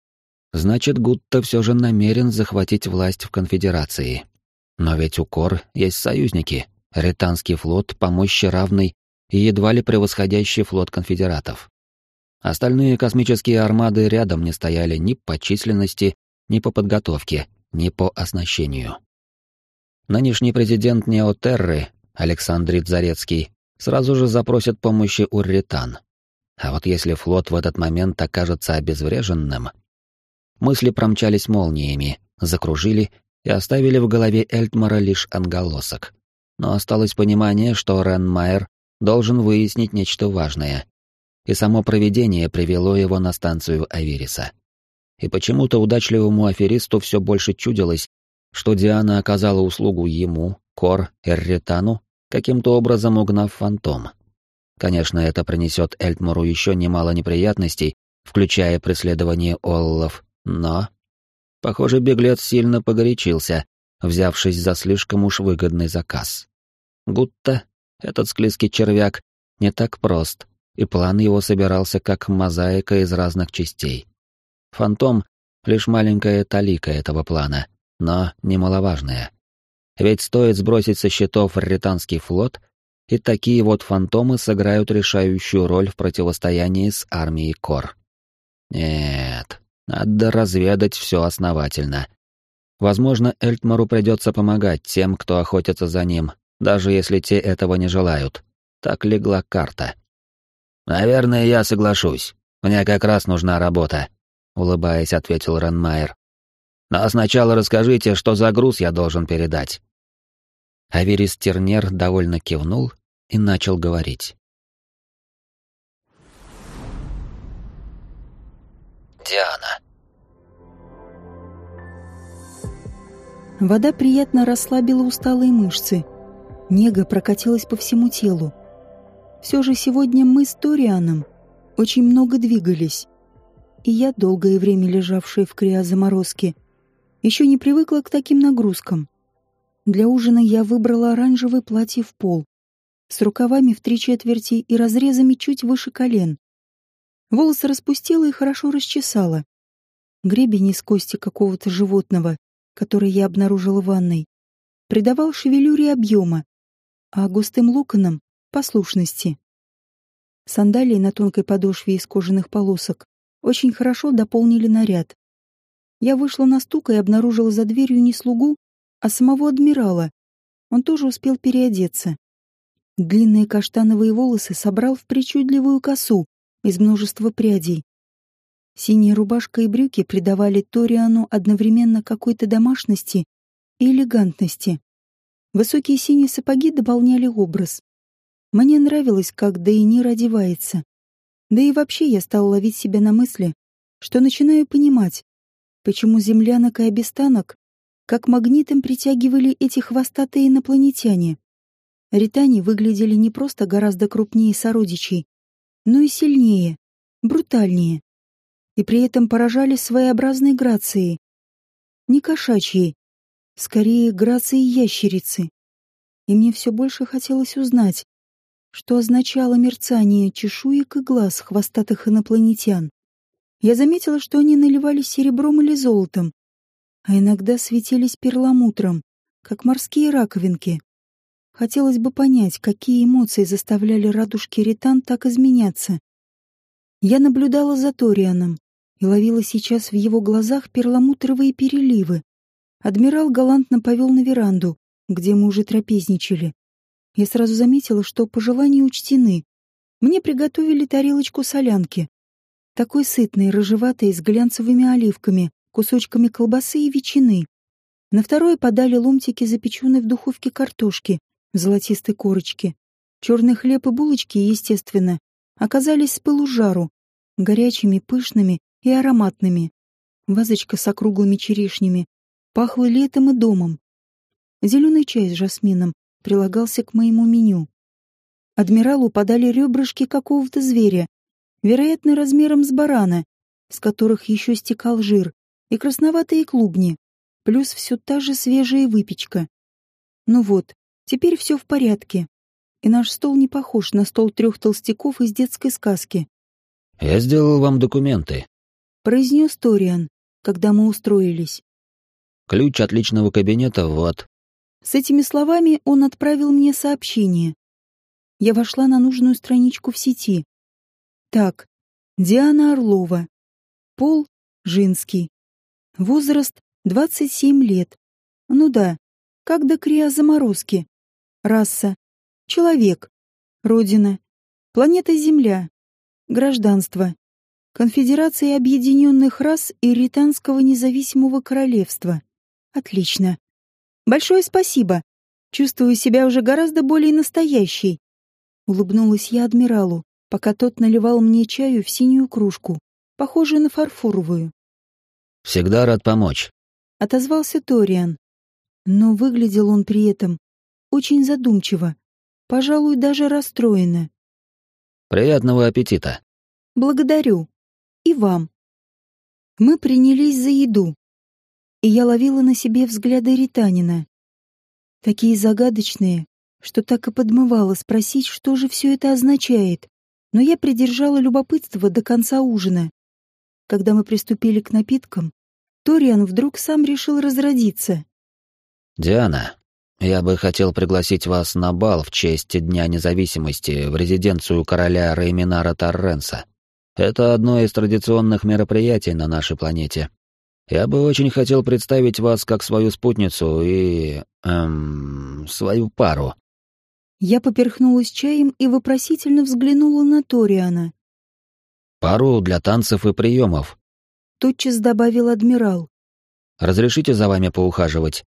Значит, Гутта все же намерен захватить власть в конфедерации. Но ведь у Кор есть союзники, Ританский флот по мощи равный и едва ли превосходящий флот конфедератов. Остальные космические армады рядом не стояли ни по численности, ни по подготовке, ни по оснащению. Нынешний президент Неотерры, Александрит Зарецкий, сразу же запросит помощи у ритан. А вот если флот в этот момент окажется обезвреженным... Мысли промчались молниями, закружили и оставили в голове Эльтмара лишь отголосок. Но осталось понимание, что Ренмайер должен выяснить нечто важное. И само провидение привело его на станцию Авириса. И почему-то удачливому аферисту все больше чудилось, что Диана оказала услугу ему, Кор, Эрритану, каким-то образом угнав фантом. Конечно, это принесет Эльтмару еще немало неприятностей, включая преследование Оллов, но... Похоже, беглец сильно погорячился, взявшись за слишком уж выгодный заказ. Гутта, этот склизкий червяк, не так прост, и план его собирался как мозаика из разных частей. Фантом — лишь маленькая талика этого плана, но немаловажная. Ведь стоит сбросить со счетов Ританский флот, и такие вот фантомы сыграют решающую роль в противостоянии с армией Кор. Нет, надо разведать все основательно. Возможно, Эльтмару придется помогать тем, кто охотится за ним, даже если те этого не желают. Так легла карта. «Наверное, я соглашусь. Мне как раз нужна работа», — улыбаясь, ответил Ренмайер. «Но сначала расскажите, что за груз я должен передать». Авирис Тернер довольно кивнул и начал говорить. Диана. Вода приятно расслабила усталые мышцы. Нега прокатилась по всему телу. Все же сегодня мы с Торианом очень много двигались. И я, долгое время лежавшая в криозаморозке, еще не привыкла к таким нагрузкам. Для ужина я выбрала оранжевое платье в пол, с рукавами в 3/4 и разрезами чуть выше колен. Волосы распустила и хорошо расчесала. Гребень из кости какого-то животного, который я обнаружила в ванной, придавал шевелюре объема, а густым локонам — послушности. Сандалии на тонкой подошве из кожаных полосок очень хорошо дополнили наряд. Я вышла на стук и обнаружила за дверью не слугу, а самого адмирала. Он тоже успел переодеться. Длинные каштановые волосы собрал в причудливую косу из множества прядей. Синяя рубашка и брюки придавали Ториану одновременно какой-то домашности и элегантности. Высокие синие сапоги дополняли образ. Мне нравилось, как Дейнир одевается. Да и вообще я стала ловить себя на мысли, что начинаю понимать, почему землянок и обестанок как магнитом притягивали эти хвостатые инопланетяне. Ритане выглядели не просто гораздо крупнее сородичей, но и сильнее, брутальнее. И при этом поражали своеобразной грацией. Не кошачьей, скорее грацией ящерицы. И мне все больше хотелось узнать, что означало мерцание чешуек и глаз хвостатых инопланетян. Я заметила, что они наливались серебром или золотом, а иногда светились перламутром, как морские раковинки. Хотелось бы понять, какие эмоции заставляли радужки ритан так изменяться. Я наблюдала за Торианом и ловила сейчас в его глазах перламутровые переливы. Адмирал галантно повел на веранду, где мы уже трапезничали. Я сразу заметила, что пожелания учтены. Мне приготовили тарелочку солянки. Такой сытный, рыжеватый, с глянцевыми оливками, кусочками колбасы и ветчины. На второе подали ломтики запеченной в духовке картошки в золотистой корочке. Черный хлеб и булочки, естественно, оказались с пылу жару, горячими, пышными и ароматными. Вазочка с округлыми черешнями пахла летом и домом. Зеленый чай с жасмином прилагался к моему меню. Адмиралу подали ребрышки какого-то зверя, вероятно, размером с барана, с которых еще стекал жир, и красноватые клубни, плюс все та же свежая выпечка. Ну вот, теперь все в порядке, и наш стол не похож на стол 3 толстяков из детской сказки. «Я сделал вам документы», — произнес Ториан, когда мы устроились. «Ключ от личного кабинета вот». С этими словами он отправил мне сообщение. Я вошла на нужную страничку в сети. Так, Диана Орлова. Пол — женский. Возраст — 27 лет. Ну да, как до криозаморозки. Раса — человек. Родина — планета Земля. Гражданство — Конфедерация Объединенных Рас Иританского Независимого Королевства. Отлично. Большое спасибо. Чувствую себя уже гораздо более настоящей. Улыбнулась я адмиралу, пока тот наливал мне чаю в синюю кружку, похожую на фарфоровую. «Всегда рад помочь», — отозвался Ториан. Но выглядел он при этом очень задумчиво, пожалуй, даже расстроенно. «Приятного аппетита». «Благодарю. И вам». Мы принялись за еду, и я ловила на себе взгляды ританина. Такие загадочные, что так и подмывало спросить, что же все это означает, но я придержала любопытство до конца ужина. Когда мы приступили к напиткам, Ториан вдруг сам решил разродиться. «Диана, я бы хотел пригласить вас на бал в честь Дня независимости в резиденцию короля Рейминара Торренса. Это одно из традиционных мероприятий на нашей планете. Я бы очень хотел представить вас как свою спутницу и... свою пару». Я поперхнулась чаем и вопросительно взглянула на Ториана. «Пару для танцев и приемов. Тотчас добавил адмирал. Разрешите за вами поухаживать?»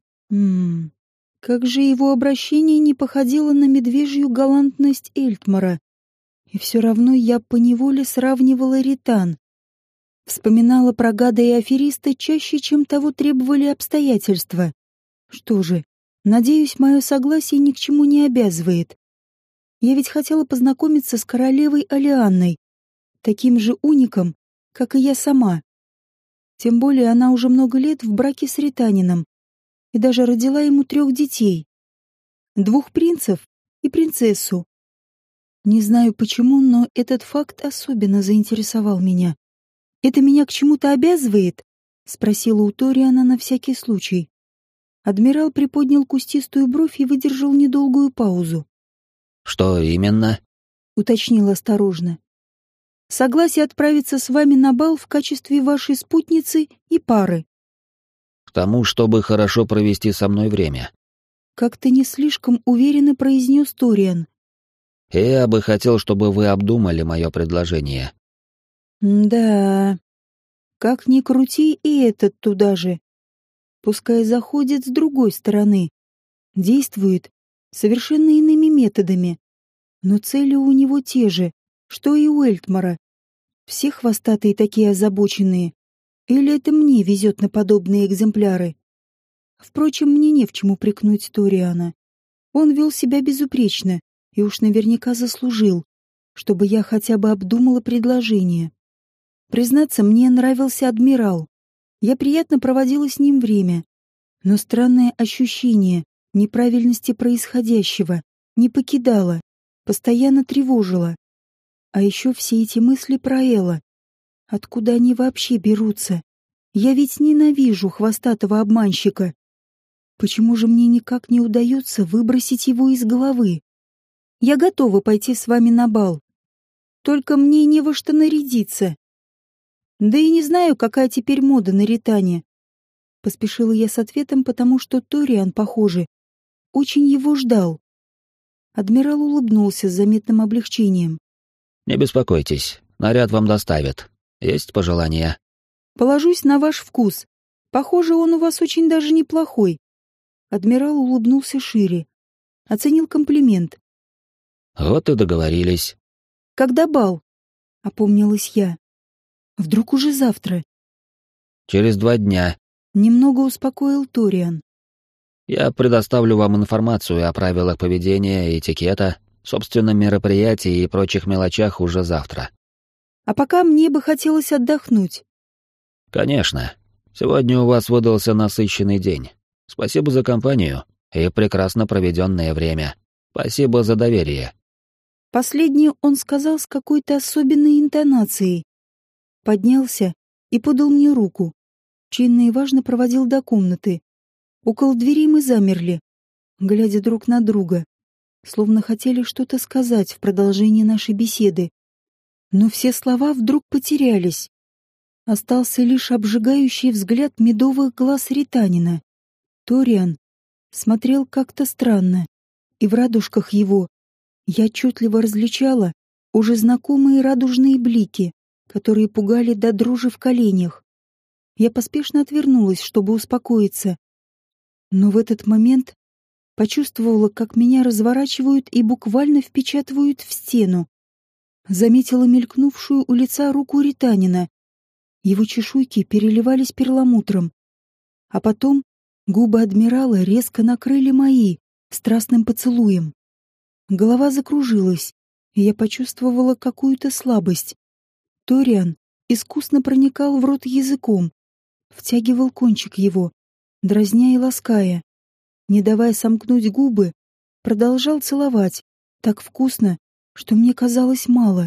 Как же его обращение не походило на медвежью галантность Эльтмара. И все равно я поневоле сравнивала ритан. Вспоминала про гада и афериста чаще, чем того требовали обстоятельства. Что же, надеюсь, мое согласие ни к чему не обязывает. Я ведь хотела познакомиться с королевой Алианной, таким же уником, как и я сама. Тем более она уже много лет в браке с ританином и даже родила ему 3 детей. 2 принцев и принцессу. Не знаю почему, но этот факт особенно заинтересовал меня. «Это меня к чему-то обязывает?» — спросила у Ториана на всякий случай. Адмирал приподнял кустистую бровь и выдержал недолгую паузу. «Что именно?» — уточнил осторожно. «Согласие отправиться с вами на бал в качестве вашей спутницы и пары». «К тому, чтобы хорошо провести со мной время». Как-то не слишком уверенно произнес Ториан. «И я бы хотел, чтобы вы обдумали мое предложение». Да, как ни крути, и этот туда же. Пускай заходит с другой стороны. Действует совершенно иными методами. Но цели у него те же, что и у Эльтмара. Все хвостатые такие озабоченные. Или это мне везет на подобные экземпляры? Впрочем, мне не в чем упрекнуть Ториана. Он вел себя безупречно и уж наверняка заслужил, чтобы я хотя бы обдумала предложение. Признаться, мне нравился адмирал. Я приятно проводила с ним время. Но странное ощущение неправильности происходящего не покидало, постоянно тревожило. А еще все эти мысли про Элла. Откуда они вообще берутся? Я ведь ненавижу хвостатого обманщика. Почему же мне никак не удается выбросить его из головы? Я готова пойти с вами на бал. Только мне не во что нарядиться. Да и не знаю, какая теперь мода на ритане. Поспешила я с ответом, потому что Ториан, похоже, очень его ждал. Адмирал улыбнулся с заметным облегчением. «Не беспокойтесь, Наряд вам доставят. Есть пожелания?» «Положусь на ваш вкус. Похоже, он у вас очень даже неплохой». Адмирал улыбнулся шире. Оценил комплимент. «Вот и договорились». «Когда бал?» — опомнилась я. «Вдруг уже завтра?» «Через 2 дня. Немного успокоил Ториан. Я предоставлю вам информацию о правилах поведения, этикета, собственном мероприятии и прочих мелочах уже завтра». «А пока мне бы хотелось отдохнуть». «Конечно. Сегодня у вас выдался насыщенный день. Спасибо за компанию и прекрасно проведенное время. Спасибо за доверие». Последнее он сказал с какой-то особенной интонацией. Поднялся и подал мне руку. Чинно и важно проводил до комнаты. Около двери мы замерли, глядя друг на друга, словно хотели что-то сказать в продолжении нашей беседы. Но все слова вдруг потерялись. Остался лишь обжигающий взгляд медовых глаз ританина. Ториан смотрел как-то странно, и в радужках его я отчетливо различала уже знакомые радужные блики, которые пугали до дрожи в коленях. Я поспешно отвернулась, чтобы успокоиться. Но в этот момент почувствовала, как меня разворачивают и буквально впечатывают в стену. Заметила мелькнувшую у лица руку ританина. Его чешуйки переливались перламутром. А потом губы адмирала резко накрыли мои страстным поцелуем. Голова закружилась, и я почувствовала какую-то слабость. Ториан искусно проникал в рот языком, втягивал кончик его, дразня и лаская. Не давая сомкнуть губы, продолжал целовать так вкусно, что мне казалось мало.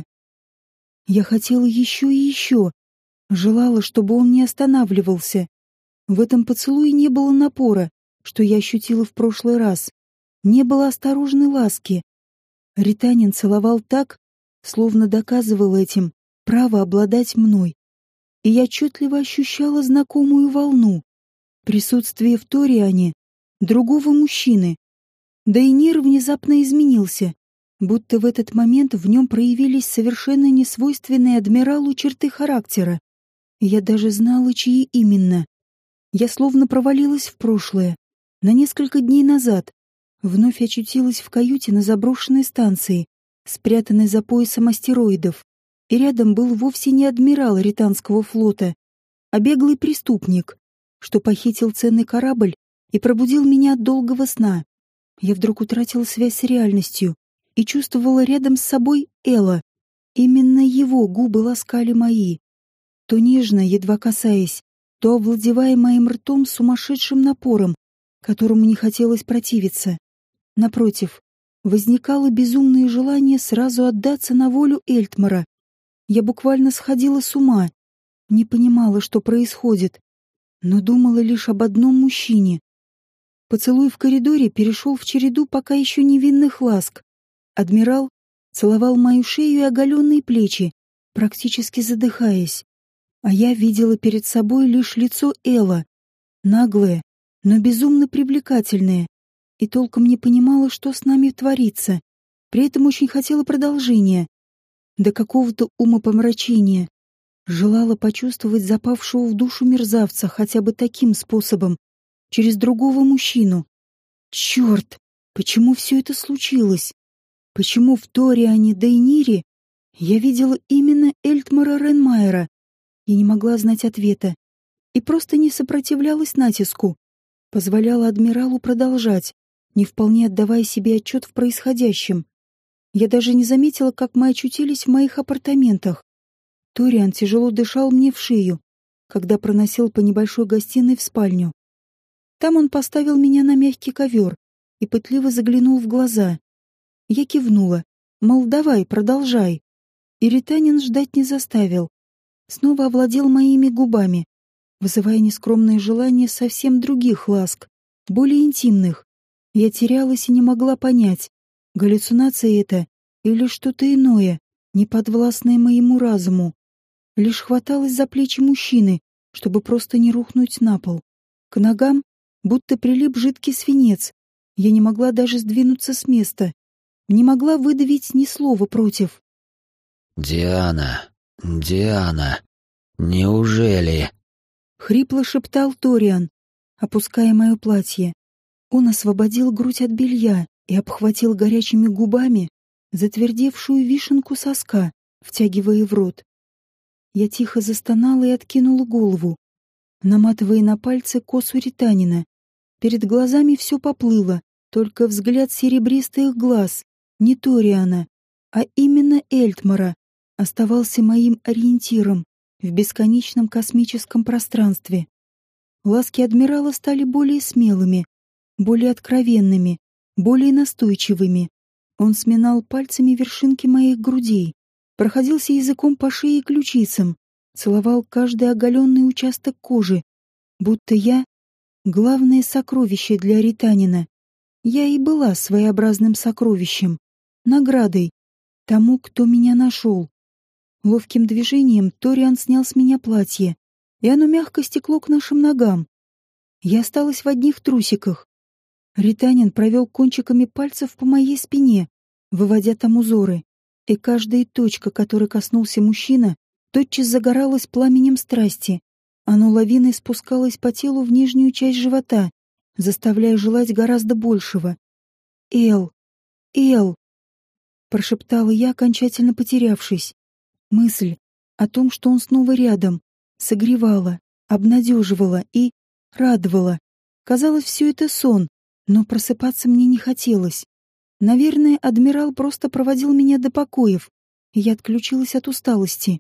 Я хотела еще и еще, желала, чтобы он не останавливался. В этом поцелуе не было напора, что я ощутила в прошлый раз. Не было осторожной ласки. Ританин целовал так, словно доказывал этим право обладать мной. И я отчетливо ощущала знакомую волну. Присутствие в Ториане другого мужчины. Да и Нир внезапно изменился, будто в этот момент в нем проявились совершенно несвойственные адмиралу черты характера. Я даже знала, чьи именно. Я словно провалилась в прошлое. На несколько дней назад вновь очутилась в каюте на заброшенной станции, спрятанной за поясом астероидов. И рядом был вовсе не адмирал Ританского флота, а беглый преступник, что похитил ценный корабль и пробудил меня от долгого сна. Я вдруг утратила связь с реальностью и чувствовала рядом с собой Элла. Именно его губы ласкали мои, то нежно, едва касаясь, то овладевая моим ртом сумасшедшим напором, которому не хотелось противиться. Напротив, возникало безумное желание сразу отдаться на волю Эльтмара. Я буквально сходила с ума, не понимала, что происходит, но думала лишь об одном мужчине. Поцелуй в коридоре перешел в череду пока еще невинных ласк. Адмирал целовал мою шею и оголенные плечи, практически задыхаясь. А я видела перед собой лишь лицо Элла, наглое, но безумно привлекательное, и толком не понимала, что с нами творится. При этом очень хотела продолжения, до какого-то умопомрачения. Желала почувствовать запавшего в душу мерзавца хотя бы таким способом, через другого мужчину. Черт! Почему все это случилось? Почему в Ториане Дейнире я видела именно Эльтмара Ренмайера? Я не могла знать ответа и просто не сопротивлялась натиску. Позволяла адмиралу продолжать, не вполне отдавая себе отчет в происходящем. Я даже не заметила, как мы очутились в моих апартаментах. Ториан тяжело дышал мне в шею, когда проносил по небольшой гостиной в спальню. Там он поставил меня на мягкий ковер и пытливо заглянул в глаза. Я кивнула, мол, давай, продолжай. И ританин ждать не заставил. Снова овладел моими губами, вызывая нескромное желание совсем других ласк, более интимных. Я терялась и не могла понять, галлюцинация это или что-то иное, неподвластное моему разуму. Лишь хваталась за плечи мужчины, чтобы просто не рухнуть на пол. К ногам будто прилип жидкий свинец. Я не могла даже сдвинуться с места. Не могла выдавить ни слова против. «Диана, «Диана, неужели?» — хрипло шептал Ториан, опуская мое платье. Он освободил грудь от белья и обхватил горячими губами затвердевшую вишенку соска, втягивая в рот. Я тихо застонала и откинула голову, наматывая на пальцы косу ританина. Перед глазами все поплыло, только взгляд серебристых глаз, не Ториана, а именно Эльтмара, оставался моим ориентиром в бесконечном космическом пространстве. Ласки адмирала стали более смелыми, более откровенными, более настойчивыми. Он сминал пальцами вершинки моих грудей, проходился языком по шее и ключицам, целовал каждый оголенный участок кожи, будто я — главное сокровище для ританина. Я и была своеобразным сокровищем, наградой тому, кто меня нашел. Ловким движением Ториан снял с меня платье, и оно мягко стекло к нашим ногам. Я осталась в одних трусиках. Ританин провел кончиками пальцев по моей спине, выводя там узоры, и каждая точка, которой коснулся мужчина, тотчас загоралась пламенем страсти. Оно лавиной спускалось по телу в нижнюю часть живота, заставляя желать гораздо большего. «Эл! Эл!» — прошептала я, окончательно потерявшись. Мысль о том, что он снова рядом, согревала, обнадеживала и радовала. Казалось, все это сон, но просыпаться мне не хотелось. Наверное, адмирал просто проводил меня до покоев, и я отключилась от усталости.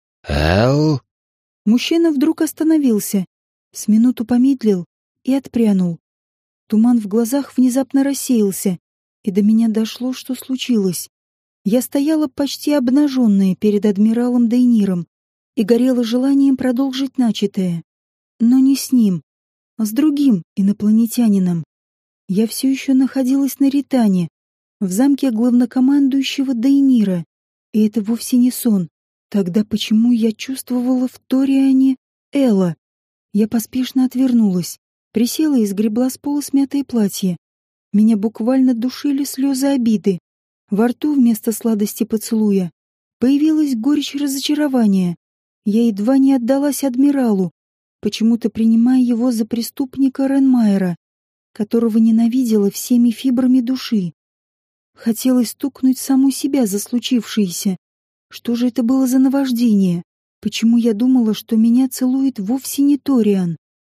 «Эл?» Мужчина вдруг остановился, с минуту помедлил и отпрянул. Туман в глазах внезапно рассеялся, и до меня дошло, что случилось. Я стояла почти обнаженная перед адмиралом Дейниром и горела желанием продолжить начатое. Но не с ним, а с другим инопланетянином. Я все еще находилась на Ритане, в замке главнокомандующего Дейнира, и это вовсе не сон. Тогда почему я чувствовала в Ториане Элла? Я поспешно отвернулась, присела и сгребла с пола смятое платье. Меня буквально душили слезы обиды. Во рту вместо сладости поцелуя появилась горечь разочарования. Я едва не отдалась адмиралу, почему-то принимая его за преступника Ренмайера, которого ненавидела всеми фибрами души. Хотелось стукнуть саму себя за случившееся. Что же это было за наваждение? Почему я думала, что меня целует вовсе не Ториан?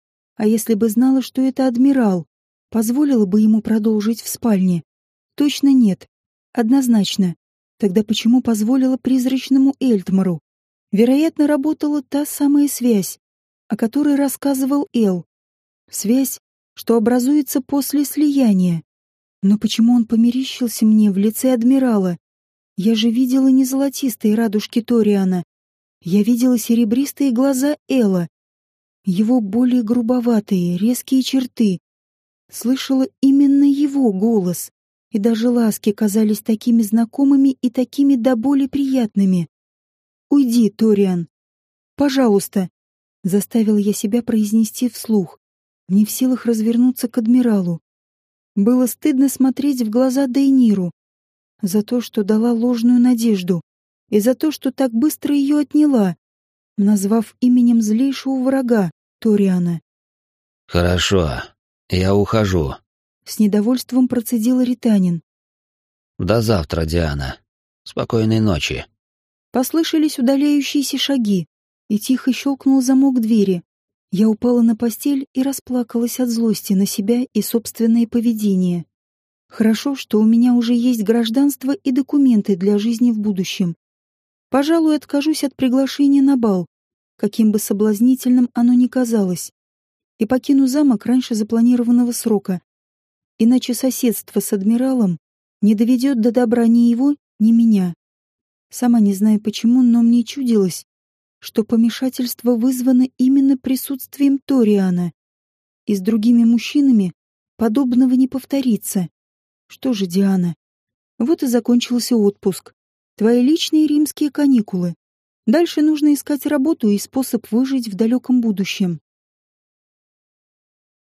А если бы знала, что это адмирал, позволила бы ему продолжить в спальне? Точно нет. Однозначно. Тогда почему позволила призрачному Эльтмару? Вероятно, работала та самая связь, о которой рассказывал Эл. Связь, что образуется после слияния. Но почему он померещился мне в лице адмирала? Я же видела не золотистые радужки Ториана. Я видела серебристые глаза Эла, его более грубоватые, резкие черты. Слышала именно его голос, и даже ласки казались такими знакомыми и такими до боли приятными. «Уйди, Ториан! Пожалуйста!» — заставила я себя произнести вслух, не в силах развернуться к адмиралу. Было стыдно смотреть в глаза Дейниру за то, что дала ложную надежду, и за то, что так быстро ее отняла, назвав именем злейшего врага Ториана. «Хорошо, я ухожу», — с недовольством процедил Ританин. «До завтра, Диана. Спокойной ночи». Послышались удаляющиеся шаги, и тихо щелкнул замок двери. Я упала на постель и расплакалась от злости на себя и собственное поведение. Хорошо, что у меня уже есть гражданство и документы для жизни в будущем. Пожалуй, откажусь от приглашения на бал, каким бы соблазнительным оно ни казалось, и покину замок раньше запланированного срока. Иначе соседство с адмиралом не доведет до добра ни его, ни меня. Сама не знаю почему, но мне чудилось, что помешательство вызвано именно присутствием Ториана. И с другими мужчинами подобного не повторится. Что же, Диана? Вот и закончился отпуск. Твои личные римские каникулы. Дальше нужно искать работу и способ выжить в далеком будущем.